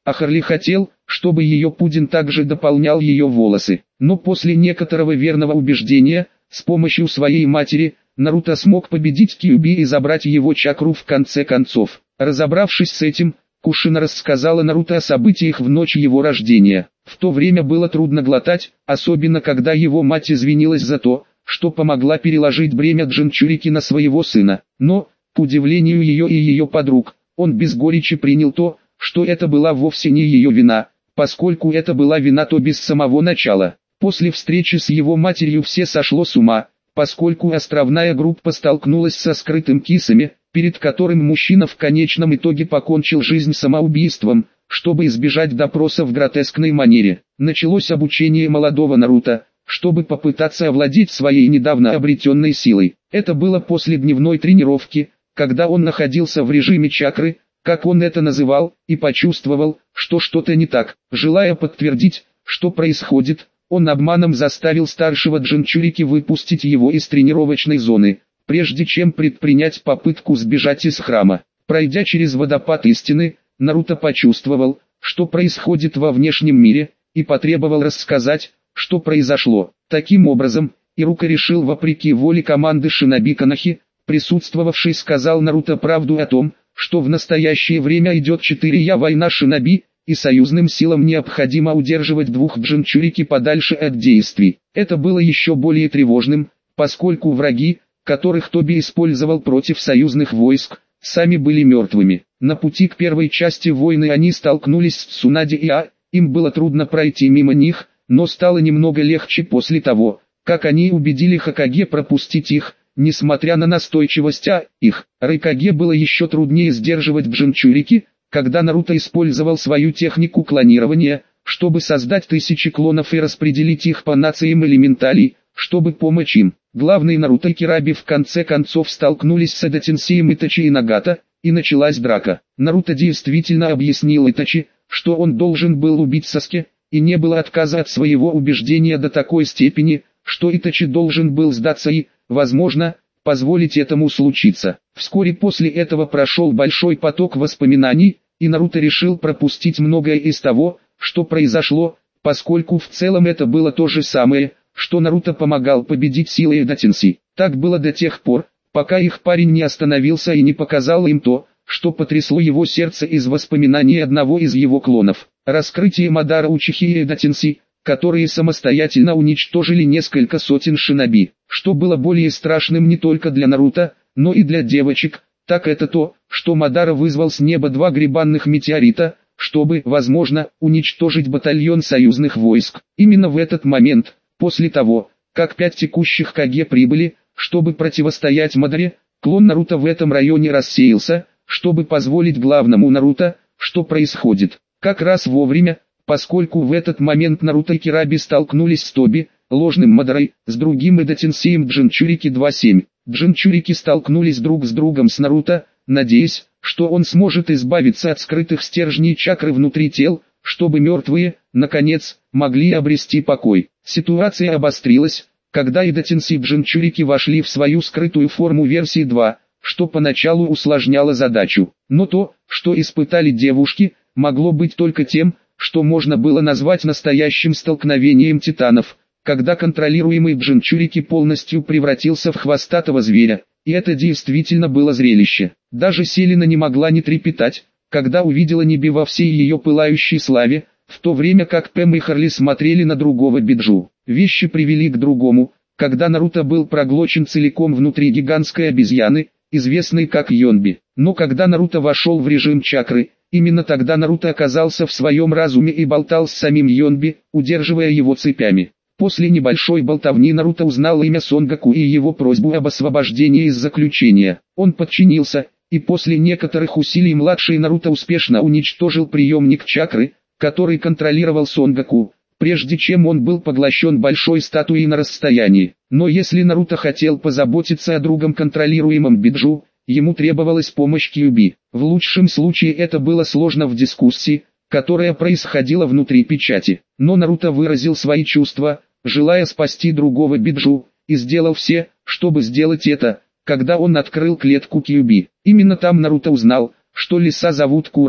а Харли хотел, чтобы ее пудин также дополнял ее волосы. Но после некоторого верного убеждения, с помощью своей матери, Наруто смог победить Кьюби и забрать его чакру в конце концов. Разобравшись с этим, Кушина рассказала Наруто о событиях в ночь его рождения. В то время было трудно глотать, особенно когда его мать извинилась за то, что помогла переложить бремя Джинчурики на своего сына. Но, к удивлению ее и ее подруг, он без горечи принял то, что это была вовсе не ее вина, поскольку это была вина Тоби с самого начала. После встречи с его матерью все сошло с ума, поскольку островная группа столкнулась со скрытым кисами, перед которым мужчина в конечном итоге покончил жизнь самоубийством, чтобы избежать допроса в гротескной манере. Началось обучение молодого Наруто, чтобы попытаться овладеть своей недавно обретенной силой. Это было после дневной тренировки, когда он находился в режиме чакры, как он это называл, и почувствовал, что что-то не так. Желая подтвердить, что происходит, он обманом заставил старшего Джинчурики выпустить его из тренировочной зоны, прежде чем предпринять попытку сбежать из храма. Пройдя через водопад истины, Наруто почувствовал, что происходит во внешнем мире, и потребовал рассказать, что произошло. Таким образом, Ирука решил вопреки воле команды Шиноби Канахи, присутствовавший сказал Наруто правду о том, что в настоящее время идет четыре-я война Шиноби, и союзным силам необходимо удерживать двух Джинчурики подальше от действий. Это было еще более тревожным, поскольку враги, которых Тоби использовал против союзных войск, сами были мертвыми. На пути к первой части войны они столкнулись с Цунаде и А, им было трудно пройти мимо них, но стало немного легче после того, как они убедили Хокаге пропустить их, несмотря на настойчивость А, их. Райкаге было еще труднее сдерживать Джинчурики, когда Наруто использовал свою технику клонирования, чтобы создать тысячи клонов и распределить их по нациям элементалей, чтобы помочь им. Главный Наруто и Кираби в конце концов столкнулись с Эдо Тенсеем Итачи и Нагата, и началась драка. Наруто действительно объяснил Итачи, что он должен был убить Саске, и не было отказа от своего убеждения до такой степени, что Итачи должен был сдаться и, возможно, позволить этому случиться. Вскоре после этого прошел большой поток воспоминаний, и Наруто решил пропустить многое из того, что произошло, поскольку в целом это было то же самое, что Наруто помогал победить силой Эдо Тенси. Так было до тех пор, пока их парень не остановился и не показал им то, что потрясло его сердце из воспоминаний одного из его клонов. Раскрытие Мадара Учихи и Эдо Тенси, которые самостоятельно уничтожили несколько сотен шиноби. Что было более страшным не только для Наруто, но и для девочек, так это то, что Мадара вызвал с неба два грибанных метеорита, чтобы, возможно, уничтожить батальон союзных войск. Именно в этот момент, после того, как пять текущих Каге прибыли, чтобы противостоять Мадаре, клон Наруто в этом районе рассеялся, чтобы позволить главному Наруто, что происходит. Как раз вовремя, поскольку в этот момент Наруто и Кираби столкнулись с Тоби, ложным Мадарой, с другим Эдо Тенсеем Джинчурики два семь. Джинчурики столкнулись друг с другом с Наруто, надеясь, что он сможет избавиться от скрытых стержней чакры внутри тел, чтобы мертвые, наконец, могли обрести покой. Ситуация обострилась, когда Эдо Тенси и Джинчурики вошли в свою скрытую форму версии два, что поначалу усложняло задачу. Но то, что испытали девушки, могло быть только тем, что можно было назвать настоящим столкновением титанов, когда контролируемый Джинчурики полностью превратился в хвостатого зверя, и это действительно было зрелище. Даже Селина не могла не трепетать, когда увидела Ниби во всей ее пылающей славе, в то время как Пэм и Харли смотрели на другого Биджу. Вещи привели к другому, когда Наруто был проглочен целиком внутри гигантской обезьяны, известной как Йонби. Но когда Наруто вошел в режим чакры, именно тогда Наруто оказался в своем разуме и болтал с самим Йонби, удерживая его цепями. После небольшой болтовни Наруто узнал имя Сонгоку и его просьбу об освобождении из заключения. Он подчинился, и после некоторых усилий младший Наруто успешно уничтожил приемник чакры, который контролировал Сонгоку, прежде чем он был поглощен большой статуей на расстоянии. Но если Наруто хотел позаботиться о другом контролируемом Биджу, ему требовалась помощь Кьюби. В лучшем случае это было сложно в дискуссии, которая происходила внутри печати. Но Наруто выразил свои чувства, желая спасти другого Биджу, и сделал все, чтобы сделать это, когда он открыл клетку Кьюби. Именно там Наруто узнал, что лиса зовут Курама,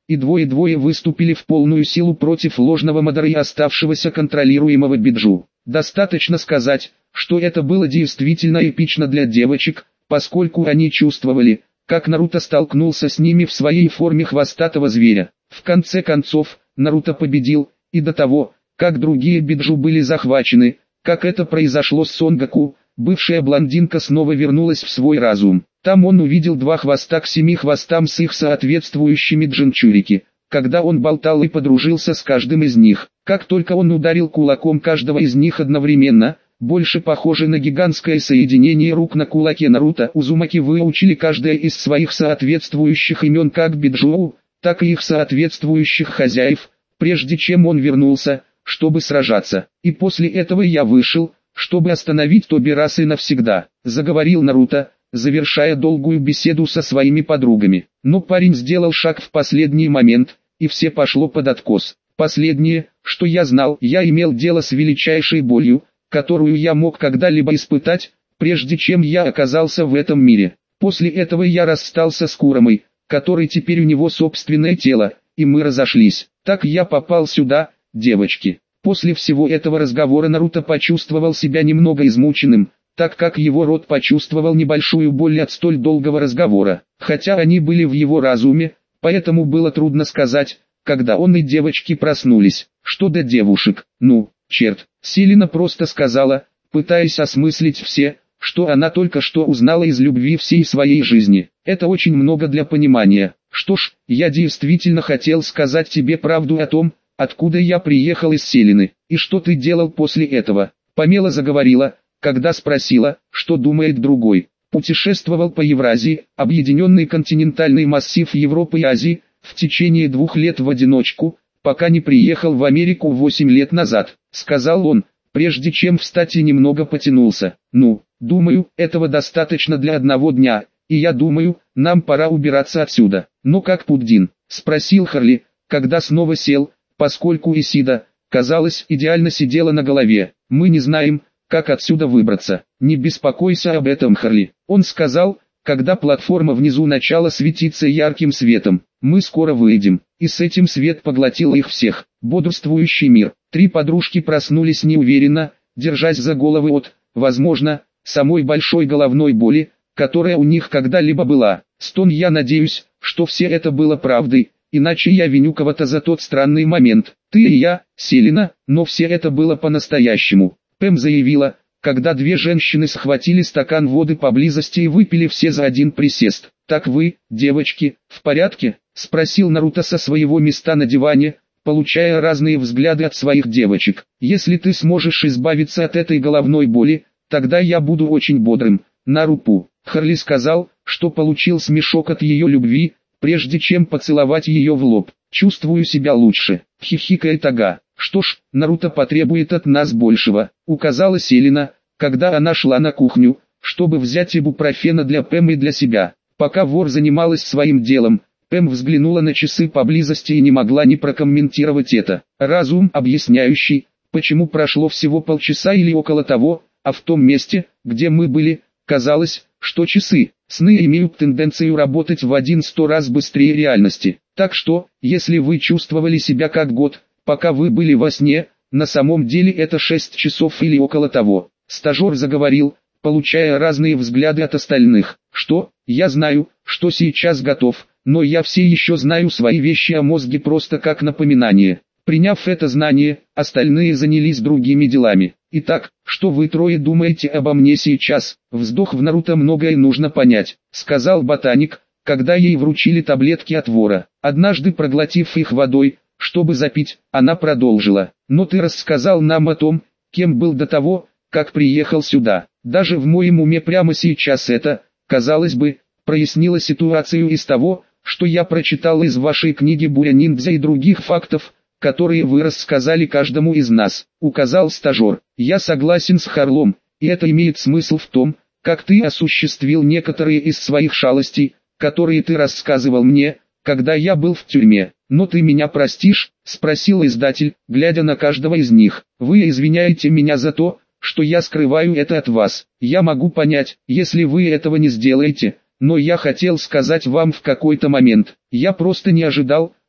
и двое-двое выступили в полную силу против ложного Мадара и оставшегося контролируемого Биджу. Достаточно сказать, что это было действительно эпично для девочек, поскольку они чувствовали, как Наруто столкнулся с ними в своей форме хвостатого зверя. В конце концов, Наруто победил, и до того, как другие Биджу были захвачены, как это произошло с Сон Гоку, бывшая блондинка снова вернулась в свой разум. Там он увидел два хвоста к семи хвостам с их соответствующими джинчурики, когда он болтал и подружился с каждым из них. Как только он ударил кулаком каждого из них одновременно, больше похоже на гигантское соединение рук на кулаке Наруто, Узумаки выучили каждое из своих соответствующих имен как Биджу, так и их соответствующих хозяев, прежде чем он вернулся, чтобы сражаться. И после этого я вышел, чтобы остановить Тобирасы навсегда, заговорил Наруто, завершая долгую беседу со своими подругами. Но парень сделал шаг в последний момент, и все пошло под откос. Последнее, что я знал, я имел дело с величайшей болью, которую я мог когда-либо испытать, прежде чем я оказался в этом мире. После этого я расстался с Курамой, который теперь у него собственное тело, и мы разошлись. Так я попал сюда, девочки. После всего этого разговора Наруто почувствовал себя немного измученным, так как его род почувствовал небольшую боль от столь долгого разговора. Хотя они были в его разуме, поэтому было трудно сказать, когда он и девочки проснулись. Что до девушек, ну, черт, Селина просто сказала, пытаясь осмыслить все, что она только что узнала из любви всей своей жизни. Это очень много для понимания. Что ж, я действительно хотел сказать тебе правду о том, откуда я приехал из Селины, и что ты делал после этого. Памела заговорила, когда спросила, что думает другой. Путешествовал по Евразии, объединенный континентальный массив Европы и Азии, в течение двух лет в одиночку, пока не приехал в Америку восемь лет назад, сказал он, прежде чем встать и немного потянулся. Ну, думаю, этого достаточно для одного дня, и я думаю, нам пора убираться отсюда. Но как Пуддин? Спросил Харли, когда снова сел, поскольку Исида, казалось, идеально сидела на голове. Мы не знаем, как отсюда выбраться. Не беспокойся об этом, Харли. Он сказал, когда платформа внизу начала светиться ярким светом. Мы скоро выйдем. И с этим свет поглотил их всех. Бодрствующий мир. Три подружки проснулись неуверенно, держась за головы от, возможно, самой большой головной боли, которая у них когда-либо была. Стон, я надеюсь, что все это было правдой, иначе я виню кого-то за тот странный момент. Ты и я, Селина, но все это было по-настоящему. Пэм заявила, когда две женщины схватили стакан воды поблизости и выпили все за один присест. «Так вы, девочки, в порядке?» – спросил Наруто со своего места на диване, получая разные взгляды от своих девочек. «Если ты сможешь избавиться от этой головной боли, тогда я буду очень бодрым, Нарупу». Харли сказал, что получил смешок от ее любви, прежде чем поцеловать ее в лоб. «Чувствую себя лучше», – хихикает Ага. «Что ж, Наруто потребует от нас большего», — указала Селина, когда она шла на кухню, чтобы взять ибупрофена для Пэм и для себя. Пока вор занималась своим делом, Пэм взглянула на часы поблизости и не могла не прокомментировать это. Разум, объясняющий, почему прошло всего полчаса или около того, а в том месте, где мы были, казалось, что часы, сны имеют тенденцию работать в один-сто раз быстрее реальности. Так что, если вы чувствовали себя как год, пока вы были во сне, на самом деле это шесть часов или около того. Стажер заговорил, получая разные взгляды от остальных. Что, я знаю, что сейчас готов, но я все еще знаю свои вещи о мозге просто как напоминание. Приняв это знание, остальные занялись другими делами. Итак, что вы трое думаете обо мне сейчас? Вздох, в Наруто многое нужно понять, сказал ботаник, когда ей вручили таблетки от вора. Однажды проглотив их водой, чтобы запить, она продолжила. Но ты рассказал нам о том, кем был до того, как приехал сюда. Даже в моем уме прямо сейчас это, казалось бы, прояснило ситуацию из того, что я прочитал из вашей книги «Буря ниндзя» и других фактов, которые вы рассказали каждому из нас, указал стажер. Я согласен с Харлом, и это имеет смысл в том, как ты осуществил некоторые из своих шалостей, которые ты рассказывал мне, когда я был в тюрьме. «Но ты меня простишь?» – спросил издатель, глядя на каждого из них. «Вы извиняете меня за то, что я скрываю это от вас. Я могу понять, если вы этого не сделаете, но я хотел сказать вам в какой-то момент. Я просто не ожидал,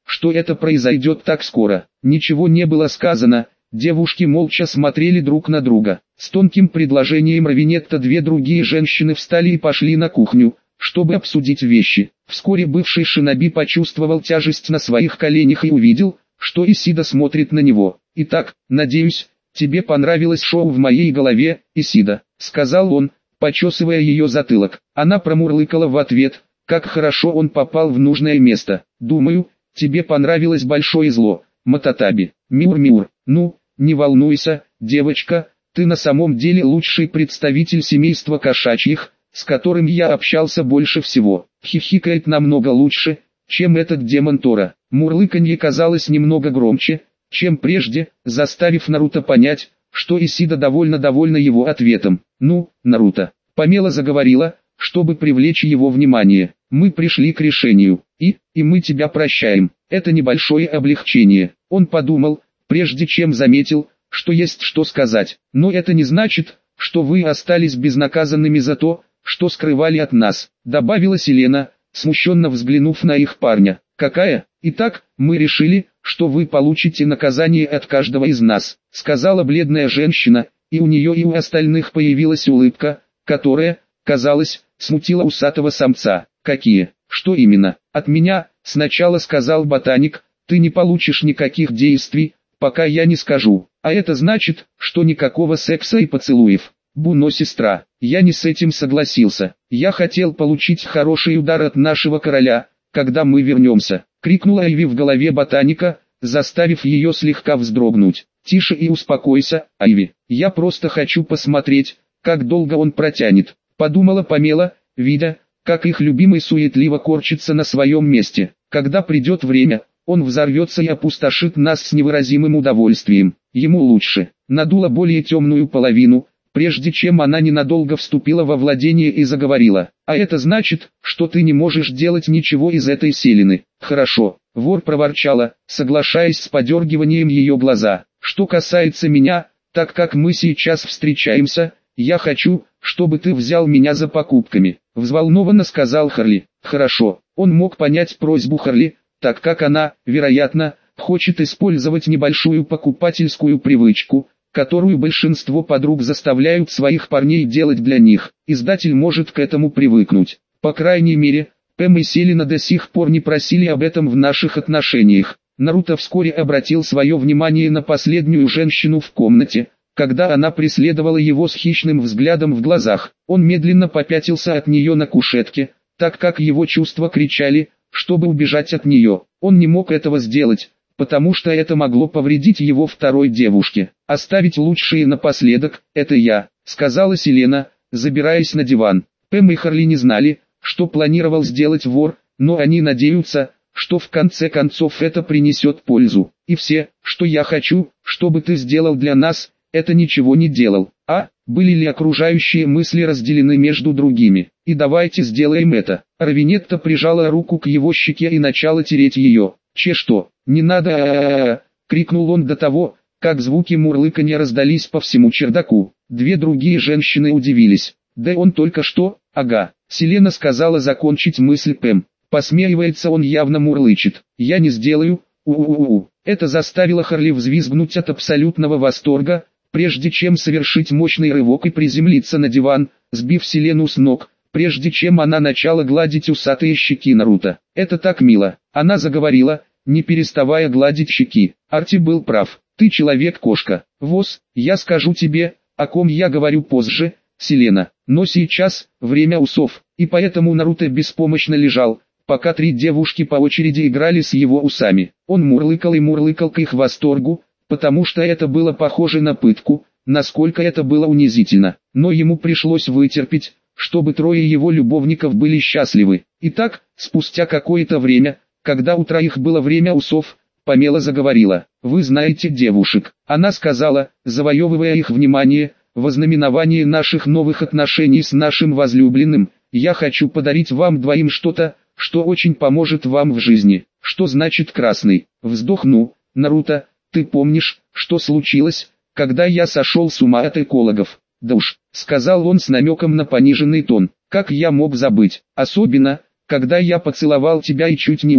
что это произойдет так скоро. Ничего не было сказано, девушки молча смотрели друг на друга. С тонким предложением Равинетта две другие женщины встали и пошли на кухню, чтобы обсудить вещи. Вскоре бывший шиноби почувствовал тяжесть на своих коленях и увидел, что Исида смотрит на него. «Итак, надеюсь, тебе понравилось шоу в моей голове, Исида», — сказал он, почесывая ее затылок. Она промурлыкала в ответ, как хорошо он попал в нужное место. «Думаю, тебе понравилось большое зло, Мататаби». «Мюр-мюр, ну, не волнуйся, девочка, ты на самом деле лучший представитель семейства кошачьих, с которым я общался больше всего. Хихикает намного лучше, чем этот демон Тора». Мурлыканье казалось немного громче, чем прежде, заставив Наруто понять, что Исида довольно-довольна его ответом. «Ну, Наруто», — Памела заговорила, чтобы привлечь его внимание, — «мы пришли к решению, и, и мы тебя прощаем». Это небольшое облегчение. Он подумал, прежде чем заметил, что есть что сказать. «Но это не значит, что вы остались безнаказанными за то, что скрывали от нас», — добавила Селена, смущенно взглянув на их парня. «Какая? Итак, мы решили, что вы получите наказание от каждого из нас», — сказала бледная женщина, и у нее и у остальных появилась улыбка, которая, казалось, смутила усатого самца. «Какие? Что именно?» «От меня», — сначала сказал ботаник, — «ты не получишь никаких действий, пока я не скажу. А это значит, что никакого секса и поцелуев». «Буно, сестра, я не с этим согласился. Я хотел получить хороший удар от нашего короля, когда мы вернемся», — крикнула Айви в голове ботаника, заставив ее слегка вздрогнуть. «Тише и успокойся, Айви, я просто хочу посмотреть, как долго он протянет», — подумала Памела, видя, как их любимый суетливо корчится на своем месте. «Когда придет время, он взорвется и опустошит нас с невыразимым удовольствием. Ему лучше». Надула более темную половину, прежде чем она ненадолго вступила во владение и заговорила. «А это значит, что ты не можешь делать ничего из этой селены». «Хорошо», — вор проворчала, соглашаясь с подергиванием ее глаза. «Что касается меня, так как мы сейчас встречаемся, я хочу, чтобы ты взял меня за покупками», — взволнованно сказал Харли. «Хорошо». Он мог понять просьбу Харли, так как она, вероятно, хочет использовать небольшую покупательскую привычку, которую большинство подруг заставляют своих парней делать для них. Издатель может к этому привыкнуть. По крайней мере, Пэм и Селена до сих пор не просили об этом в наших отношениях. Наруто вскоре обратил свое внимание на последнюю женщину в комнате, когда она преследовала его с хищным взглядом в глазах. Он медленно попятился от нее на кушетке, так как его чувства кричали, чтобы убежать от нее. Он не мог этого сделать, потому что это могло повредить его второй девушке. «Оставить лучшие напоследок, это я», — сказала Селена, забираясь на диван. Пэм и Харли не знали, что планировал сделать вор, но они надеются, что в конце концов это принесет пользу. «И все, что я хочу, чтобы ты сделал для нас, это ничего не делал». А, были ли окружающие мысли разделены между другими? «И давайте сделаем это». Равинетта прижала руку к его щеке и начала тереть ее. «Че что? Не надо, а-а-а-а!» — крикнул он до того, как звуки мурлыканья раздались по всему чердаку. Две другие женщины удивились. «Да он только что, ага», — Селена сказала закончить мысль Пэм. Посмеивается он, явно мурлычет. «Я не сделаю, у-у-у-у». Это заставило Харли взвизгнуть от абсолютного восторга, прежде чем совершить мощный рывок и приземлиться на диван, сбив Селену с ног, прежде чем она начала гладить усатые щеки Наруто. «Это так мило», — она заговорила, не переставая гладить щеки. «Арти был прав, ты человек-кошка. Воз, я скажу тебе, о ком я говорю позже, Селена. Но сейчас, время усов, и поэтому Наруто беспомощно лежал, пока три девушки по очереди играли с его усами. Он мурлыкал и мурлыкал к их восторгу, потому что это было похоже на пытку, насколько это было унизительно. Но ему пришлось вытерпеть, чтобы трое его любовников были счастливы. Итак, спустя какое-то время, когда у троих было время усов, Памела заговорила. «Вы знаете девушек», — она сказала, завоевывая их внимание, «во знаменование наших новых отношений с нашим возлюбленным, я хочу подарить вам двоим что-то, что очень поможет вам в жизни». «Что значит красный?» Вздохну, Наруто, ты помнишь, что случилось, когда я сошел с ума от экологов? «Да уж», — сказал он с намеком на пониженный тон, — «как я мог забыть, особенно, когда я поцеловал тебя и чуть не умер».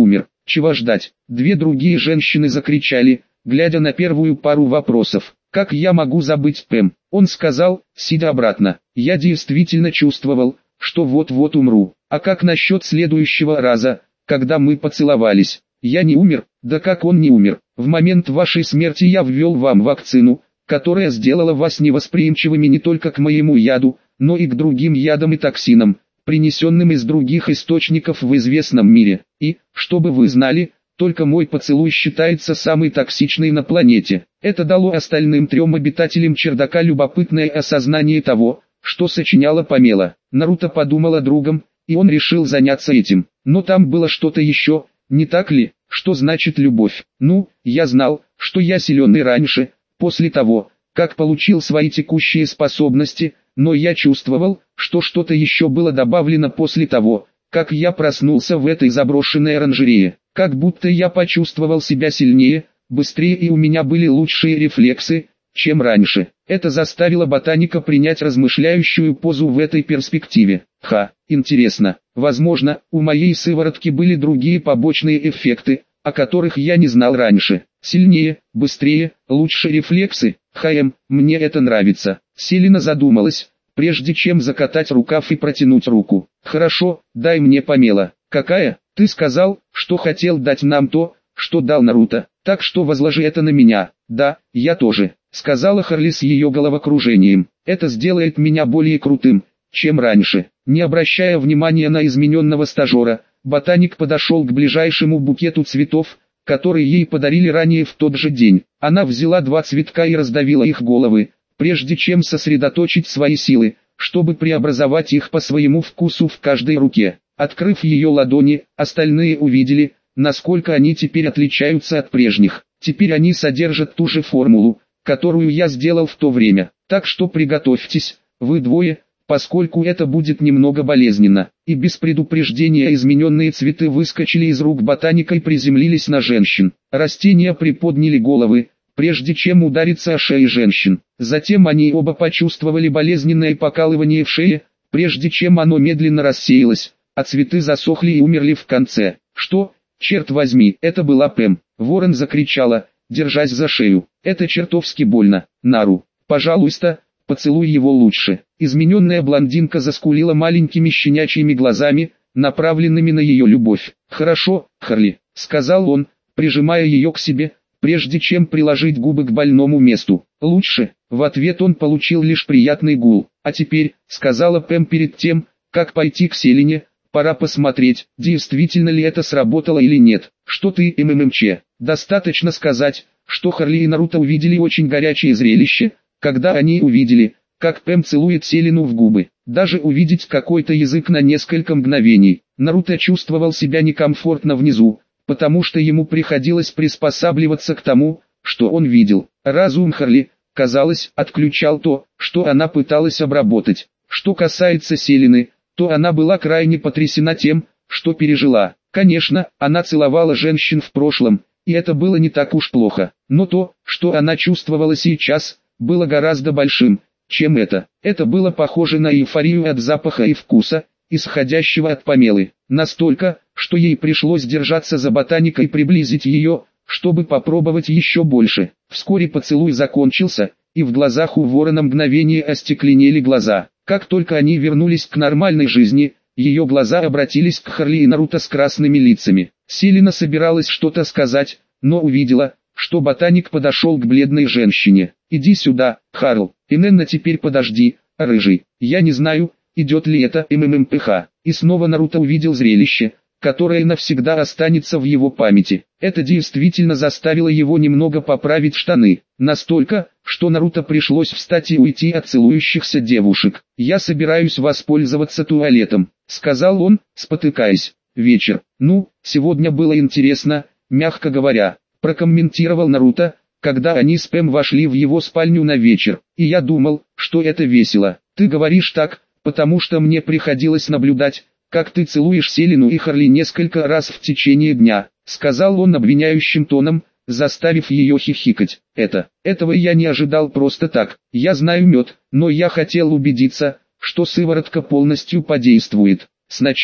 Чего ждать? Две другие женщины закричали, глядя на первую пару вопросов. Как я могу забыть Пэм? Он сказал, сидя обратно. Я действительно чувствовал, что вот-вот умру. А как насчет следующего раза, когда мы поцеловались? Я не умер? Да как он не умер? В момент вашей смерти я ввел вам вакцину, которая сделала вас невосприимчивыми не только к моему яду, но и к другим ядам и токсинам, принесенным из других источников в известном мире. И, чтобы вы знали, только мой поцелуй считается самый токсичный на планете. Это дало остальным трем обитателям чердака любопытное осознание того, что сочиняла Памела. Наруто подумал о другом, и он решил заняться этим. Но там было что-то еще, не так ли? Что значит любовь? Ну, я знал, что я силен и раньше, после того, как получил свои текущие способности, но я чувствовал, что что-то еще было добавлено после того, как я проснулся в этой заброшенной оранжерее. Как будто я почувствовал себя сильнее, быстрее, и у меня были лучшие рефлексы, чем раньше. Это заставило ботаника принять размышляющую позу в этой перспективе. Ха, интересно, возможно, у моей сыворотки были другие побочные эффекты, о которых я не знал раньше. Сильнее, быстрее, лучше рефлексы. Хаем, мне это нравится. Селина задумалась, прежде чем закатать рукав и протянуть руку. Хорошо, дай мне Памела. Какая? Ты сказал, что хотел дать нам то, что дал Наруто, так что возложи это на меня. Да, я тоже, сказала Харли с ее головокружением. Это сделает меня более крутым, чем раньше. Не обращая внимания на измененного стажера, ботаник подошел к ближайшему букету цветов, который ей подарили ранее в тот же день. Она взяла два цветка и раздавила их головы, прежде чем сосредоточить свои силы, чтобы преобразовать их по своему вкусу в каждой руке. Открыв ее ладони, остальные увидели, насколько они теперь отличаются от прежних. Теперь они содержат ту же формулу, которую я сделал в то время. Так что приготовьтесь, вы двое, поскольку это будет немного болезненно. И без предупреждения измененные цветы выскочили из рук ботаника и приземлились на женщин. Растения приподняли головы, прежде чем удариться о шеи женщин. Затем они оба почувствовали болезненное покалывание в шее, прежде чем оно медленно рассеялось, а цветы засохли и умерли в конце. Что, черт возьми, это была Пэм. Ворон закричала, держась за шею. Это чертовски больно. Нару, пожалуйста, поцелуй его лучше. Измененная блондинка заскулила маленькими щенячьими глазами, направленными на ее любовь. Хорошо, Харли, сказал он, прижимая ее к себе, прежде чем приложить губы к больному месту. Лучше. В ответ он получил лишь приятный гул. А теперь, сказала Пэм перед тем, как пойти к Селине, пора посмотреть, действительно ли это сработало или нет. Что ты, МММЧ? Достаточно сказать, что Харли и Наруто увидели очень горячее зрелище, когда они увидели, как Пэм целует Селину в губы. Даже увидеть какой-то язык на несколько мгновений. Наруто чувствовал себя некомфортно внизу, потому что ему приходилось приспосабливаться к тому, что он видел. Разум Харли, казалось, отключал то, что она пыталась обработать. Что касается Селины, то она была крайне потрясена тем, что пережила. Конечно, она целовала женщин в прошлом, и это было не так уж плохо. Но то, что она чувствовала сейчас, было гораздо большим, чем это. Это было похоже на эйфорию от запаха и вкуса, исходящего от Памелы. Настолько, что ей пришлось держаться за ботаника и приблизить ее, чтобы попробовать еще больше. Вскоре поцелуй закончился, и в глазах у ворона мгновение остекленели глаза. Как только они вернулись к нормальной жизни, ее глаза обратились к Харли и Наруто с красными лицами. Селина собиралась что-то сказать, но увидела, что ботаник подошел к бледной женщине. «Иди сюда, Харл, Иненна, теперь подожди, рыжий, я не знаю, идет ли это МММПХ». И снова Наруто увидел зрелище, которое навсегда останется в его памяти. Это действительно заставило его немного поправить штаны. Настолько, что Наруто пришлось встать и уйти от целующихся девушек. «Я собираюсь воспользоваться туалетом», — сказал он, спотыкаясь. «Вечер. Ну, сегодня было интересно, мягко говоря», — прокомментировал Наруто, когда они с Пэм вошли в его спальню на вечер. «И я думал, что это весело. Ты говоришь так, потому что мне приходилось наблюдать, как ты целуешь Селину и Харли несколько раз в течение дня», — сказал он обвиняющим тоном, заставив ее хихикать. «Это, этого я не ожидал просто так. Я знаю мед, но я хотел убедиться, что сыворотка полностью подействует. Сначала,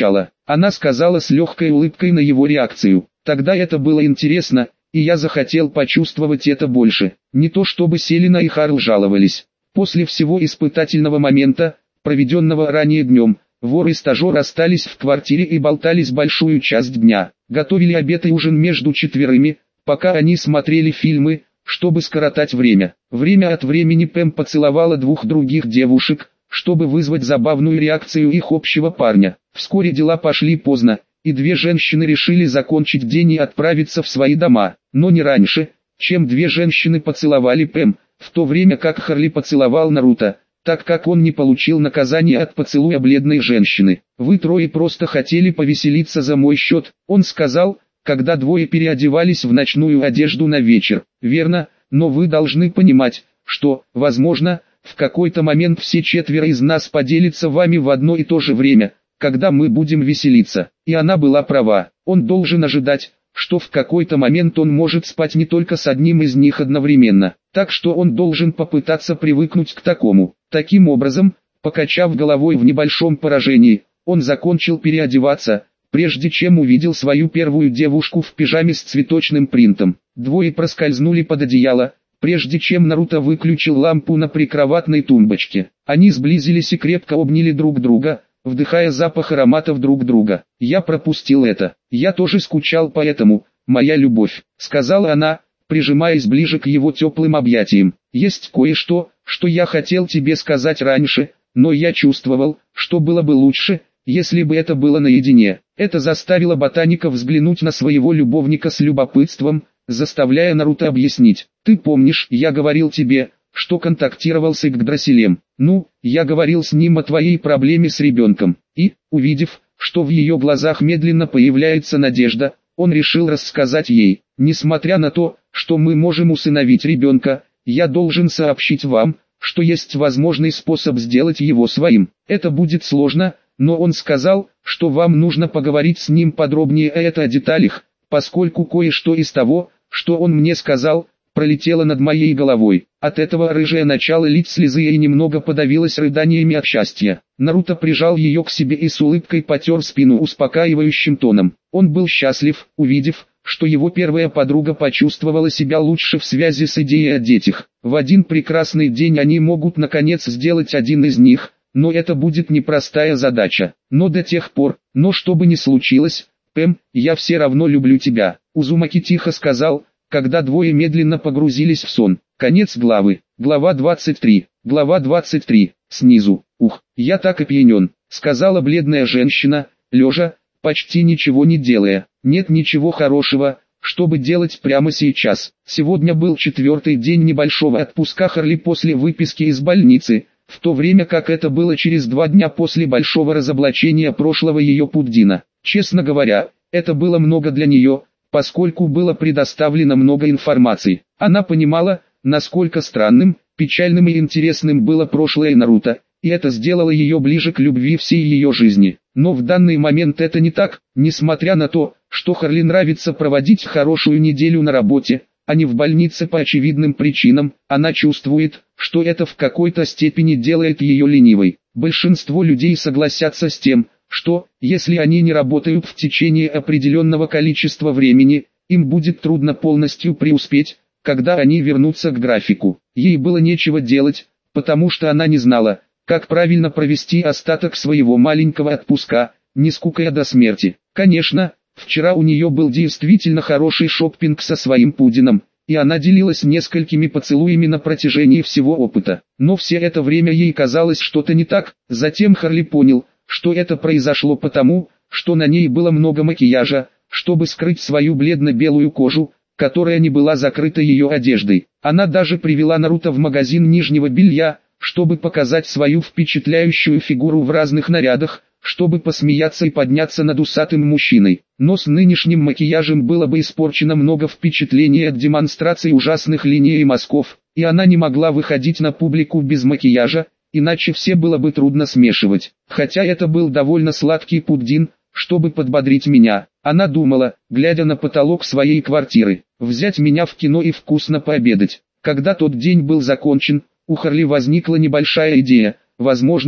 Она сказала с легкой улыбкой на его реакцию. Тогда это было интересно, и я захотел почувствовать это больше. Не то чтобы Селина и Харл жаловались. После всего испытательного момента, проведенного ранее днем, вор и стажер остались в квартире и болтались большую часть дня. Готовили обед и ужин между четверыми, пока они смотрели фильмы, чтобы скоротать время. Время от времени Пэм поцеловала двух других девушек, чтобы вызвать забавную реакцию их общего парня. Вскоре дела пошли поздно, и две женщины решили закончить день и отправиться в свои дома, но не раньше, чем две женщины поцеловали Пэм, в то время как Харли поцеловал Наруто, так как он не получил наказания от поцелуя бледной женщины. «Вы трое просто хотели повеселиться за мой счет», он сказал, когда двое переодевались в ночную одежду на вечер. «Верно, но вы должны понимать, что, возможно, в какой-то момент все четверо из нас поделятся вами в одно и то же время, когда мы будем веселиться». И она была права. Он должен ожидать, что в какой-то момент он может спать не только с одним из них одновременно. Так что он должен попытаться привыкнуть к такому. Таким образом, покачав головой в небольшом поражении, он закончил переодеваться, прежде чем увидел свою первую девушку в пижаме с цветочным принтом. Двое проскользнули под одеяло, прежде чем Наруто выключил лампу на прикроватной тумбочке. Они сблизились и крепко обняли друг друга, вдыхая запах ароматов друг друга. «Я пропустил это. Я тоже скучал по этому, моя любовь», — сказала она, прижимаясь ближе к его теплым объятиям. «Есть кое-что, что я хотел тебе сказать раньше, но я чувствовал, что было бы лучше, если бы это было наедине». Это заставило ботаника взглянуть на своего любовника с любопытством, заставляя Наруто объяснить. «Ты помнишь, я говорил тебе, что контактировал с Игдрасилем? Ну, я говорил с ним о твоей проблеме с ребенком». И, увидев, что в ее глазах медленно появляется надежда, он решил рассказать ей. «Несмотря на то, что мы можем усыновить ребенка, я должен сообщить вам, что есть возможный способ сделать его своим. Это будет сложно, но он сказал, что вам нужно поговорить с ним подробнее о это о деталях, поскольку кое-что из того, что он мне сказал, пролетело над моей головой». От этого рыжая начала лить слезы и немного подавилась рыданиями от счастья. Наруто прижал ее к себе и с улыбкой потер спину успокаивающим тоном. Он был счастлив, увидев, что его первая подруга почувствовала себя лучше в связи с идеей о детях. В один прекрасный день они могут наконец сделать один из них, но это будет непростая задача. Но до тех пор, но что бы ни случилось, Пэм, я все равно люблю тебя, Узумаки тихо сказал, когда двое медленно погрузились в сон. Конец главы. Глава двадцать три. Глава двадцать три. Снизу. «Ух, я так опьянен», — сказала бледная женщина, лежа, почти ничего не делая. «Нет ничего хорошего, чтобы делать прямо сейчас. Сегодня был четвертый день небольшого отпуска Харли после выписки из больницы, в то время как это было через два дня после большого разоблачения прошлого ее Пуддина. Честно говоря, это было много для нее, поскольку было предоставлено много информации. Она понимала, насколько странным, печальным и интересным было прошлое Наруто, и это сделало ее ближе к любви всей ее жизни. Но в данный момент это не так, несмотря на то, что Харли нравится проводить хорошую неделю на работе, а не в больнице по очевидным причинам, она чувствует, что это в какой-то степени делает ее ленивой. Большинство людей согласятся с тем, что, если они не работают в течение определенного количества времени, им будет трудно полностью преуспеть, когда они вернутся к графику. Ей было нечего делать, потому что она не знала, как правильно провести остаток своего маленького отпуска, не скукая до смерти. Конечно, вчера у нее был действительно хороший шоппинг со своим Пудином, и она делилась несколькими поцелуями на протяжении всего опыта. Но все это время ей казалось что-то не так. Затем Харли понял, что это произошло потому, что на ней было много макияжа, чтобы скрыть свою бледно-белую кожу, которая не была закрыта ее одеждой. Она даже привела Наруто в магазин нижнего белья, чтобы показать свою впечатляющую фигуру в разных нарядах, чтобы посмеяться и подняться над усатым мужчиной. Но с нынешним макияжем было бы испорчено много впечатлений от демонстрации ужасных линий и мазков, и она не могла выходить на публику без макияжа, иначе все было бы трудно смешивать. Хотя это был довольно сладкий пуддин, чтобы подбодрить меня, она думала, глядя на потолок своей квартиры, взять меня в кино и вкусно пообедать. Когда тот день был закончен, у Харли возникла небольшая идея, возможно,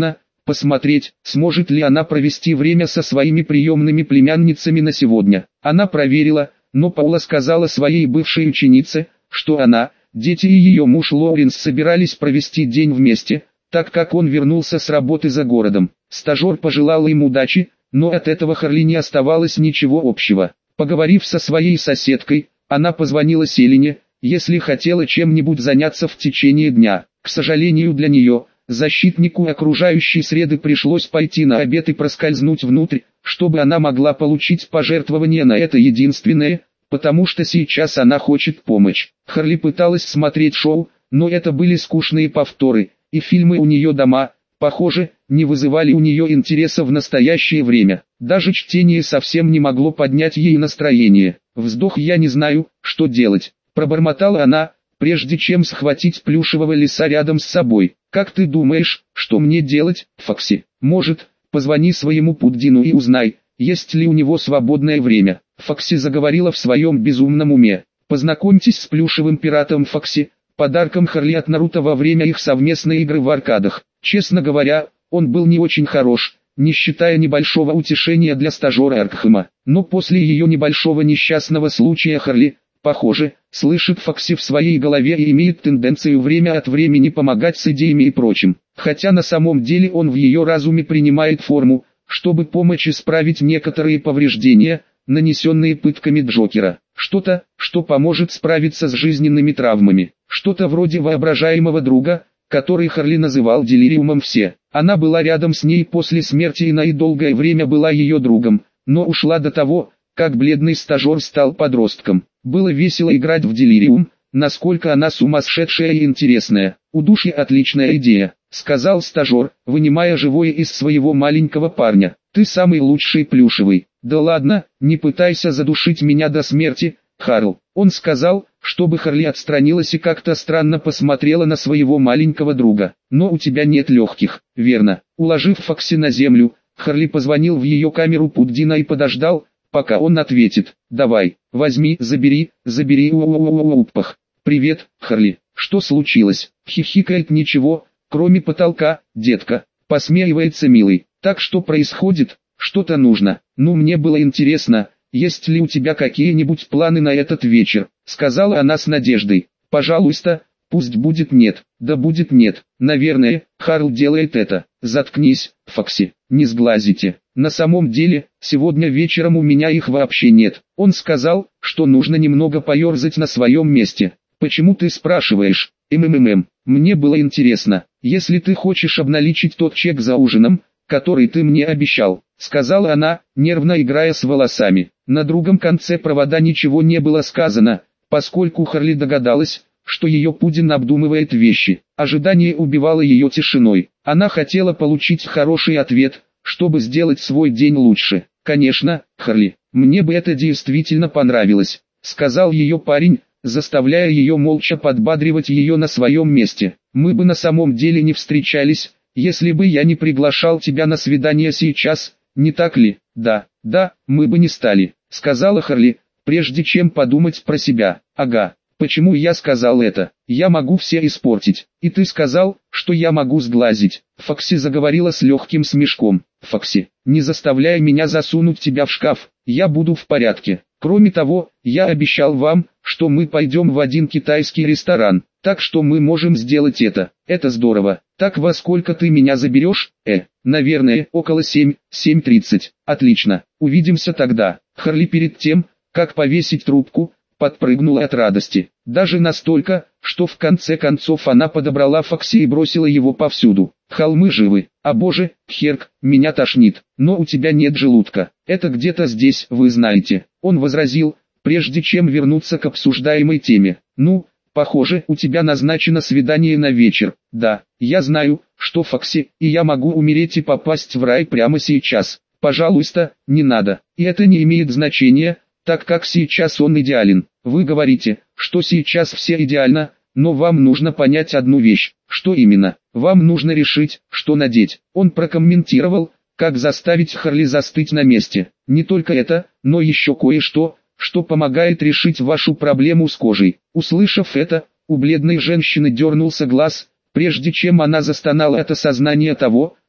посмотреть, сможет ли она провести время со своими приемными племянницами на сегодня. Она проверила, но Паула сказала своей бывшей ученице, что она, дети и ее муж Лоуренс собирались провести день вместе, так как он вернулся с работы за городом. Стажер пожелал им удачи, но от этого Харли не оставалось ничего общего. Поговорив со своей соседкой, она позвонила Селине, если хотела чем-нибудь заняться в течение дня. К сожалению для нее, защитнику окружающей среды пришлось пойти на обед и проскользнуть внутрь, чтобы она могла получить пожертвование на это единственное, потому что сейчас она хочет помочь. Харли пыталась смотреть шоу, но это были скучные повторы, и фильмы у нее дома, похоже, не вызывали у нее интереса в настоящее время. Даже чтение совсем не могло поднять ей настроение. Вздох «я не знаю, что делать», пробормотала она, прежде чем схватить плюшевого лиса рядом с собой. «Как ты думаешь, что мне делать, Фокси? Может, позвони своему Пуддину и узнай, есть ли у него свободное время». Фокси заговорила в своем безумном уме. «Познакомьтесь с плюшевым пиратом Фокси, подарком Харли от Наруто во время их совместной игры в аркадах. Честно говоря, он был не очень хорош, не считая небольшого утешения для стажера Аркхема. Но после ее небольшого несчастного случая Харли, похоже, слышит Фокси в своей голове и имеет тенденцию время от времени помогать с идеями и прочим. Хотя на самом деле он в ее разуме принимает форму, чтобы помочь исправить некоторые повреждения, нанесенные пытками Джокера. Что-то, что поможет справиться с жизненными травмами. Что-то вроде воображаемого друга, который Харли называл делириумом все. Она была рядом с ней после смерти и на и долгое время была ее другом, но ушла до того, как бледный стажер стал подростком. Было весело играть в делириум, насколько она сумасшедшая и интересная. «Удушье отличная идея», — сказал стажер, вынимая живое из своего маленького парня. «Ты самый лучший плюшевый». «Да ладно, не пытайся задушить меня до смерти, Харл». Он сказал, чтобы Харли отстранилась и как-то странно посмотрела на своего маленького друга. «Но у тебя нет легких, верно?» Уложив Фокси на землю, Харли позвонил в ее камеру Пуддина и подождал, пока он ответит. «Давай, возьми, забери, забери у-у-у-у-у-пах». «Привет, Харли, что случилось?» Хихикает «Ничего, кроме потолка, детка». Посмеивается милый. «Так что происходит? Что-то нужно. Ну мне было интересно, есть ли у тебя какие-нибудь планы на этот вечер?» Сказала она с надеждой. «Пожалуйста, пусть будет нет». «Да будет нет. Наверное, Харл делает это». «Заткнись, Фокси, не сглазите. На самом деле, сегодня вечером у меня их вообще нет». Он сказал, что нужно немного поерзать на своем месте. «Почему ты спрашиваешь?» «МММ, мне было интересно, если ты хочешь обналичить тот чек за ужином, который ты мне обещал», сказала она, нервно играя с волосами. На другом конце провода ничего не было сказано, поскольку Харли догадалась, что ее Пудин обдумывает вещи. Ожидание убивало ее тишиной. Она хотела получить хороший ответ, чтобы сделать свой день лучше. «Конечно, Харли, мне бы это действительно понравилось», сказал ее парень, заставляя ее молча подбадривать ее на своем месте. «Мы бы на самом деле не встречались, если бы я не приглашал тебя на свидание сейчас, не так ли?» «Да, да, мы бы не стали», сказала Харли, прежде чем подумать про себя. «Ага, почему я сказал это? Я могу все испортить. И ты сказал, что я могу сглазить». Фокси заговорила с легким смешком. «Фокси, не заставляй меня засунуть тебя в шкаф, я буду в порядке. Кроме того, я обещал вам, что мы пойдем в один китайский ресторан, так что мы можем сделать это. Это здорово. Так во сколько ты меня заберешь?» «Э, наверное, около семь, семь тридцать. Отлично, увидимся тогда». Харли перед тем, как повесить трубку, подпрыгнула от радости. Даже настолько, что в конце концов она подобрала Фокси и бросила его повсюду. «Холмы живы. А боже, Херк, меня тошнит. Но у тебя нет желудка. Это где-то здесь, вы знаете». Он возразил, прежде чем вернуться к обсуждаемой теме. «Ну, похоже, у тебя назначено свидание на вечер». «Да, я знаю, что Фокси, и я могу умереть и попасть в рай прямо сейчас. Пожалуйста, не надо. И это не имеет значения, так как сейчас он идеален. Вы говорите, что сейчас все идеально, но вам нужно понять одну вещь». «Что именно?» «Вам нужно решить, что надеть». Он прокомментировал, как заставить Харли застыть на месте. «Не только это, но еще кое-что, что помогает решить вашу проблему с кожей». Услышав это, у бледной женщины дернулся глаз, прежде чем она застонала от осознания того,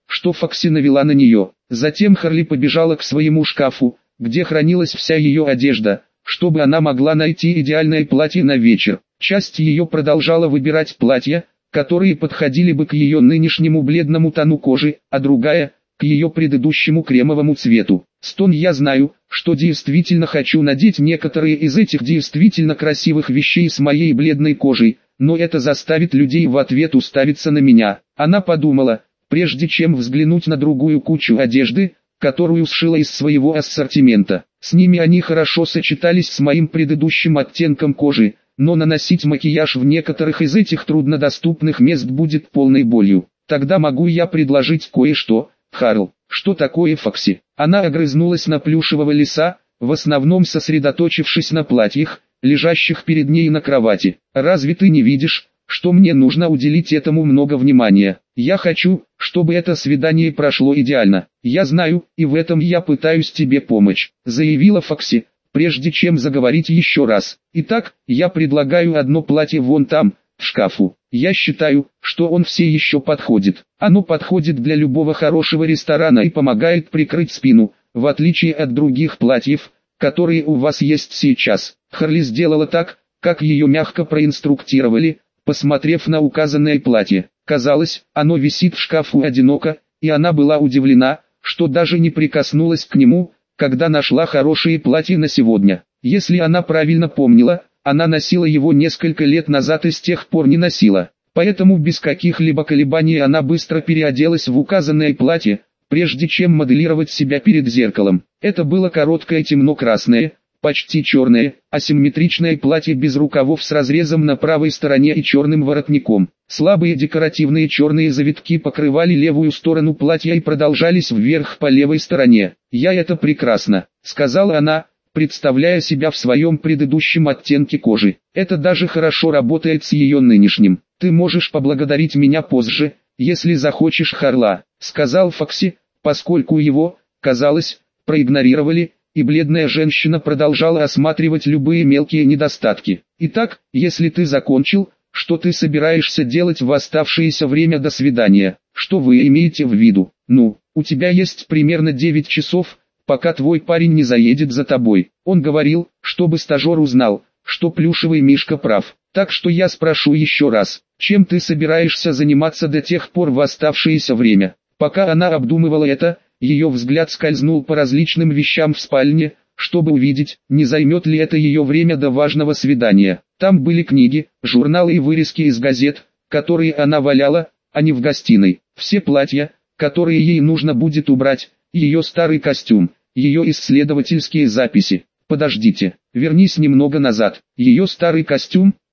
что Фокси навела на нее. Затем Харли побежала к своему шкафу, где хранилась вся ее одежда, чтобы она могла найти идеальное платье на вечер. Часть ее продолжала выбирать платья, которые подходили бы к ее нынешнему бледному тону кожи, а другая – к ее предыдущему кремовому цвету. Стон, я знаю, что действительно хочу надеть некоторые из этих действительно красивых вещей с моей бледной кожей, но это заставит людей в ответ уставиться на меня. Она подумала, прежде чем взглянуть на другую кучу одежды, которую сшила из своего ассортимента. С ними они хорошо сочетались с моим предыдущим оттенком кожи, но наносить макияж в некоторых из этих труднодоступных мест будет полной болью. Тогда могу я предложить кое-что, Харл. Что такое Фокси? Она огрызнулась на плюшевого лиса, в основном сосредоточившись на платьях, лежащих перед ней на кровати. Разве ты не видишь, что мне нужно уделить этому много внимания? Я хочу, чтобы это свидание прошло идеально. Я знаю, и в этом я пытаюсь тебе помочь, заявила Фокси, прежде чем заговорить еще раз. Итак, я предлагаю одно платье вон там, в шкафу. Я считаю, что он все еще подходит. Оно подходит для любого хорошего ресторана и помогает прикрыть спину, в отличие от других платьев, которые у вас есть сейчас. Харли сделала так, как ее мягко проинструктировали, посмотрев на указанное платье. Казалось, оно висит в шкафу одиноко, и она была удивлена, что даже не прикоснулась к нему, когда нашла хорошее платье на сегодня. Если она правильно помнила, она носила его несколько лет назад и с тех пор не носила. Поэтому без каких-либо колебаний она быстро переоделась в указанное платье, прежде чем моделировать себя перед зеркалом. Это было короткое темно-красное, почти черное, асимметричное платье без рукавов с разрезом на правой стороне и черным воротником. Слабые декоративные черные завитки покрывали левую сторону платья и продолжались вверх по левой стороне. «Я это прекрасно», — сказала она, представляя себя в своем предыдущем оттенке кожи. «Это даже хорошо работает с ее нынешним. Ты можешь поблагодарить меня позже, если захочешь, Харла», — сказал Фокси, поскольку его, казалось, проигнорировали, и бледная женщина продолжала осматривать любые мелкие недостатки. «Итак, если ты закончил, что ты собираешься делать в оставшееся время до свидания? Что вы имеете в виду? Ну, у тебя есть примерно девять часов, пока твой парень не заедет за тобой». Он говорил, чтобы стажер узнал, что плюшевый мишка прав. Так что я спрошу еще раз, чем ты собираешься заниматься до тех пор в оставшееся время? Пока она обдумывала это, ее взгляд скользнул по различным вещам в спальне, чтобы увидеть, не займет ли это ее время до важного свидания. Там были книги, журналы и вырезки из газет, которые она валяла, а не в гостиной. Все платья, которые ей нужно будет убрать, ее старый костюм, ее исследовательские записи. Подождите, вернись немного назад. Ее старый костюм,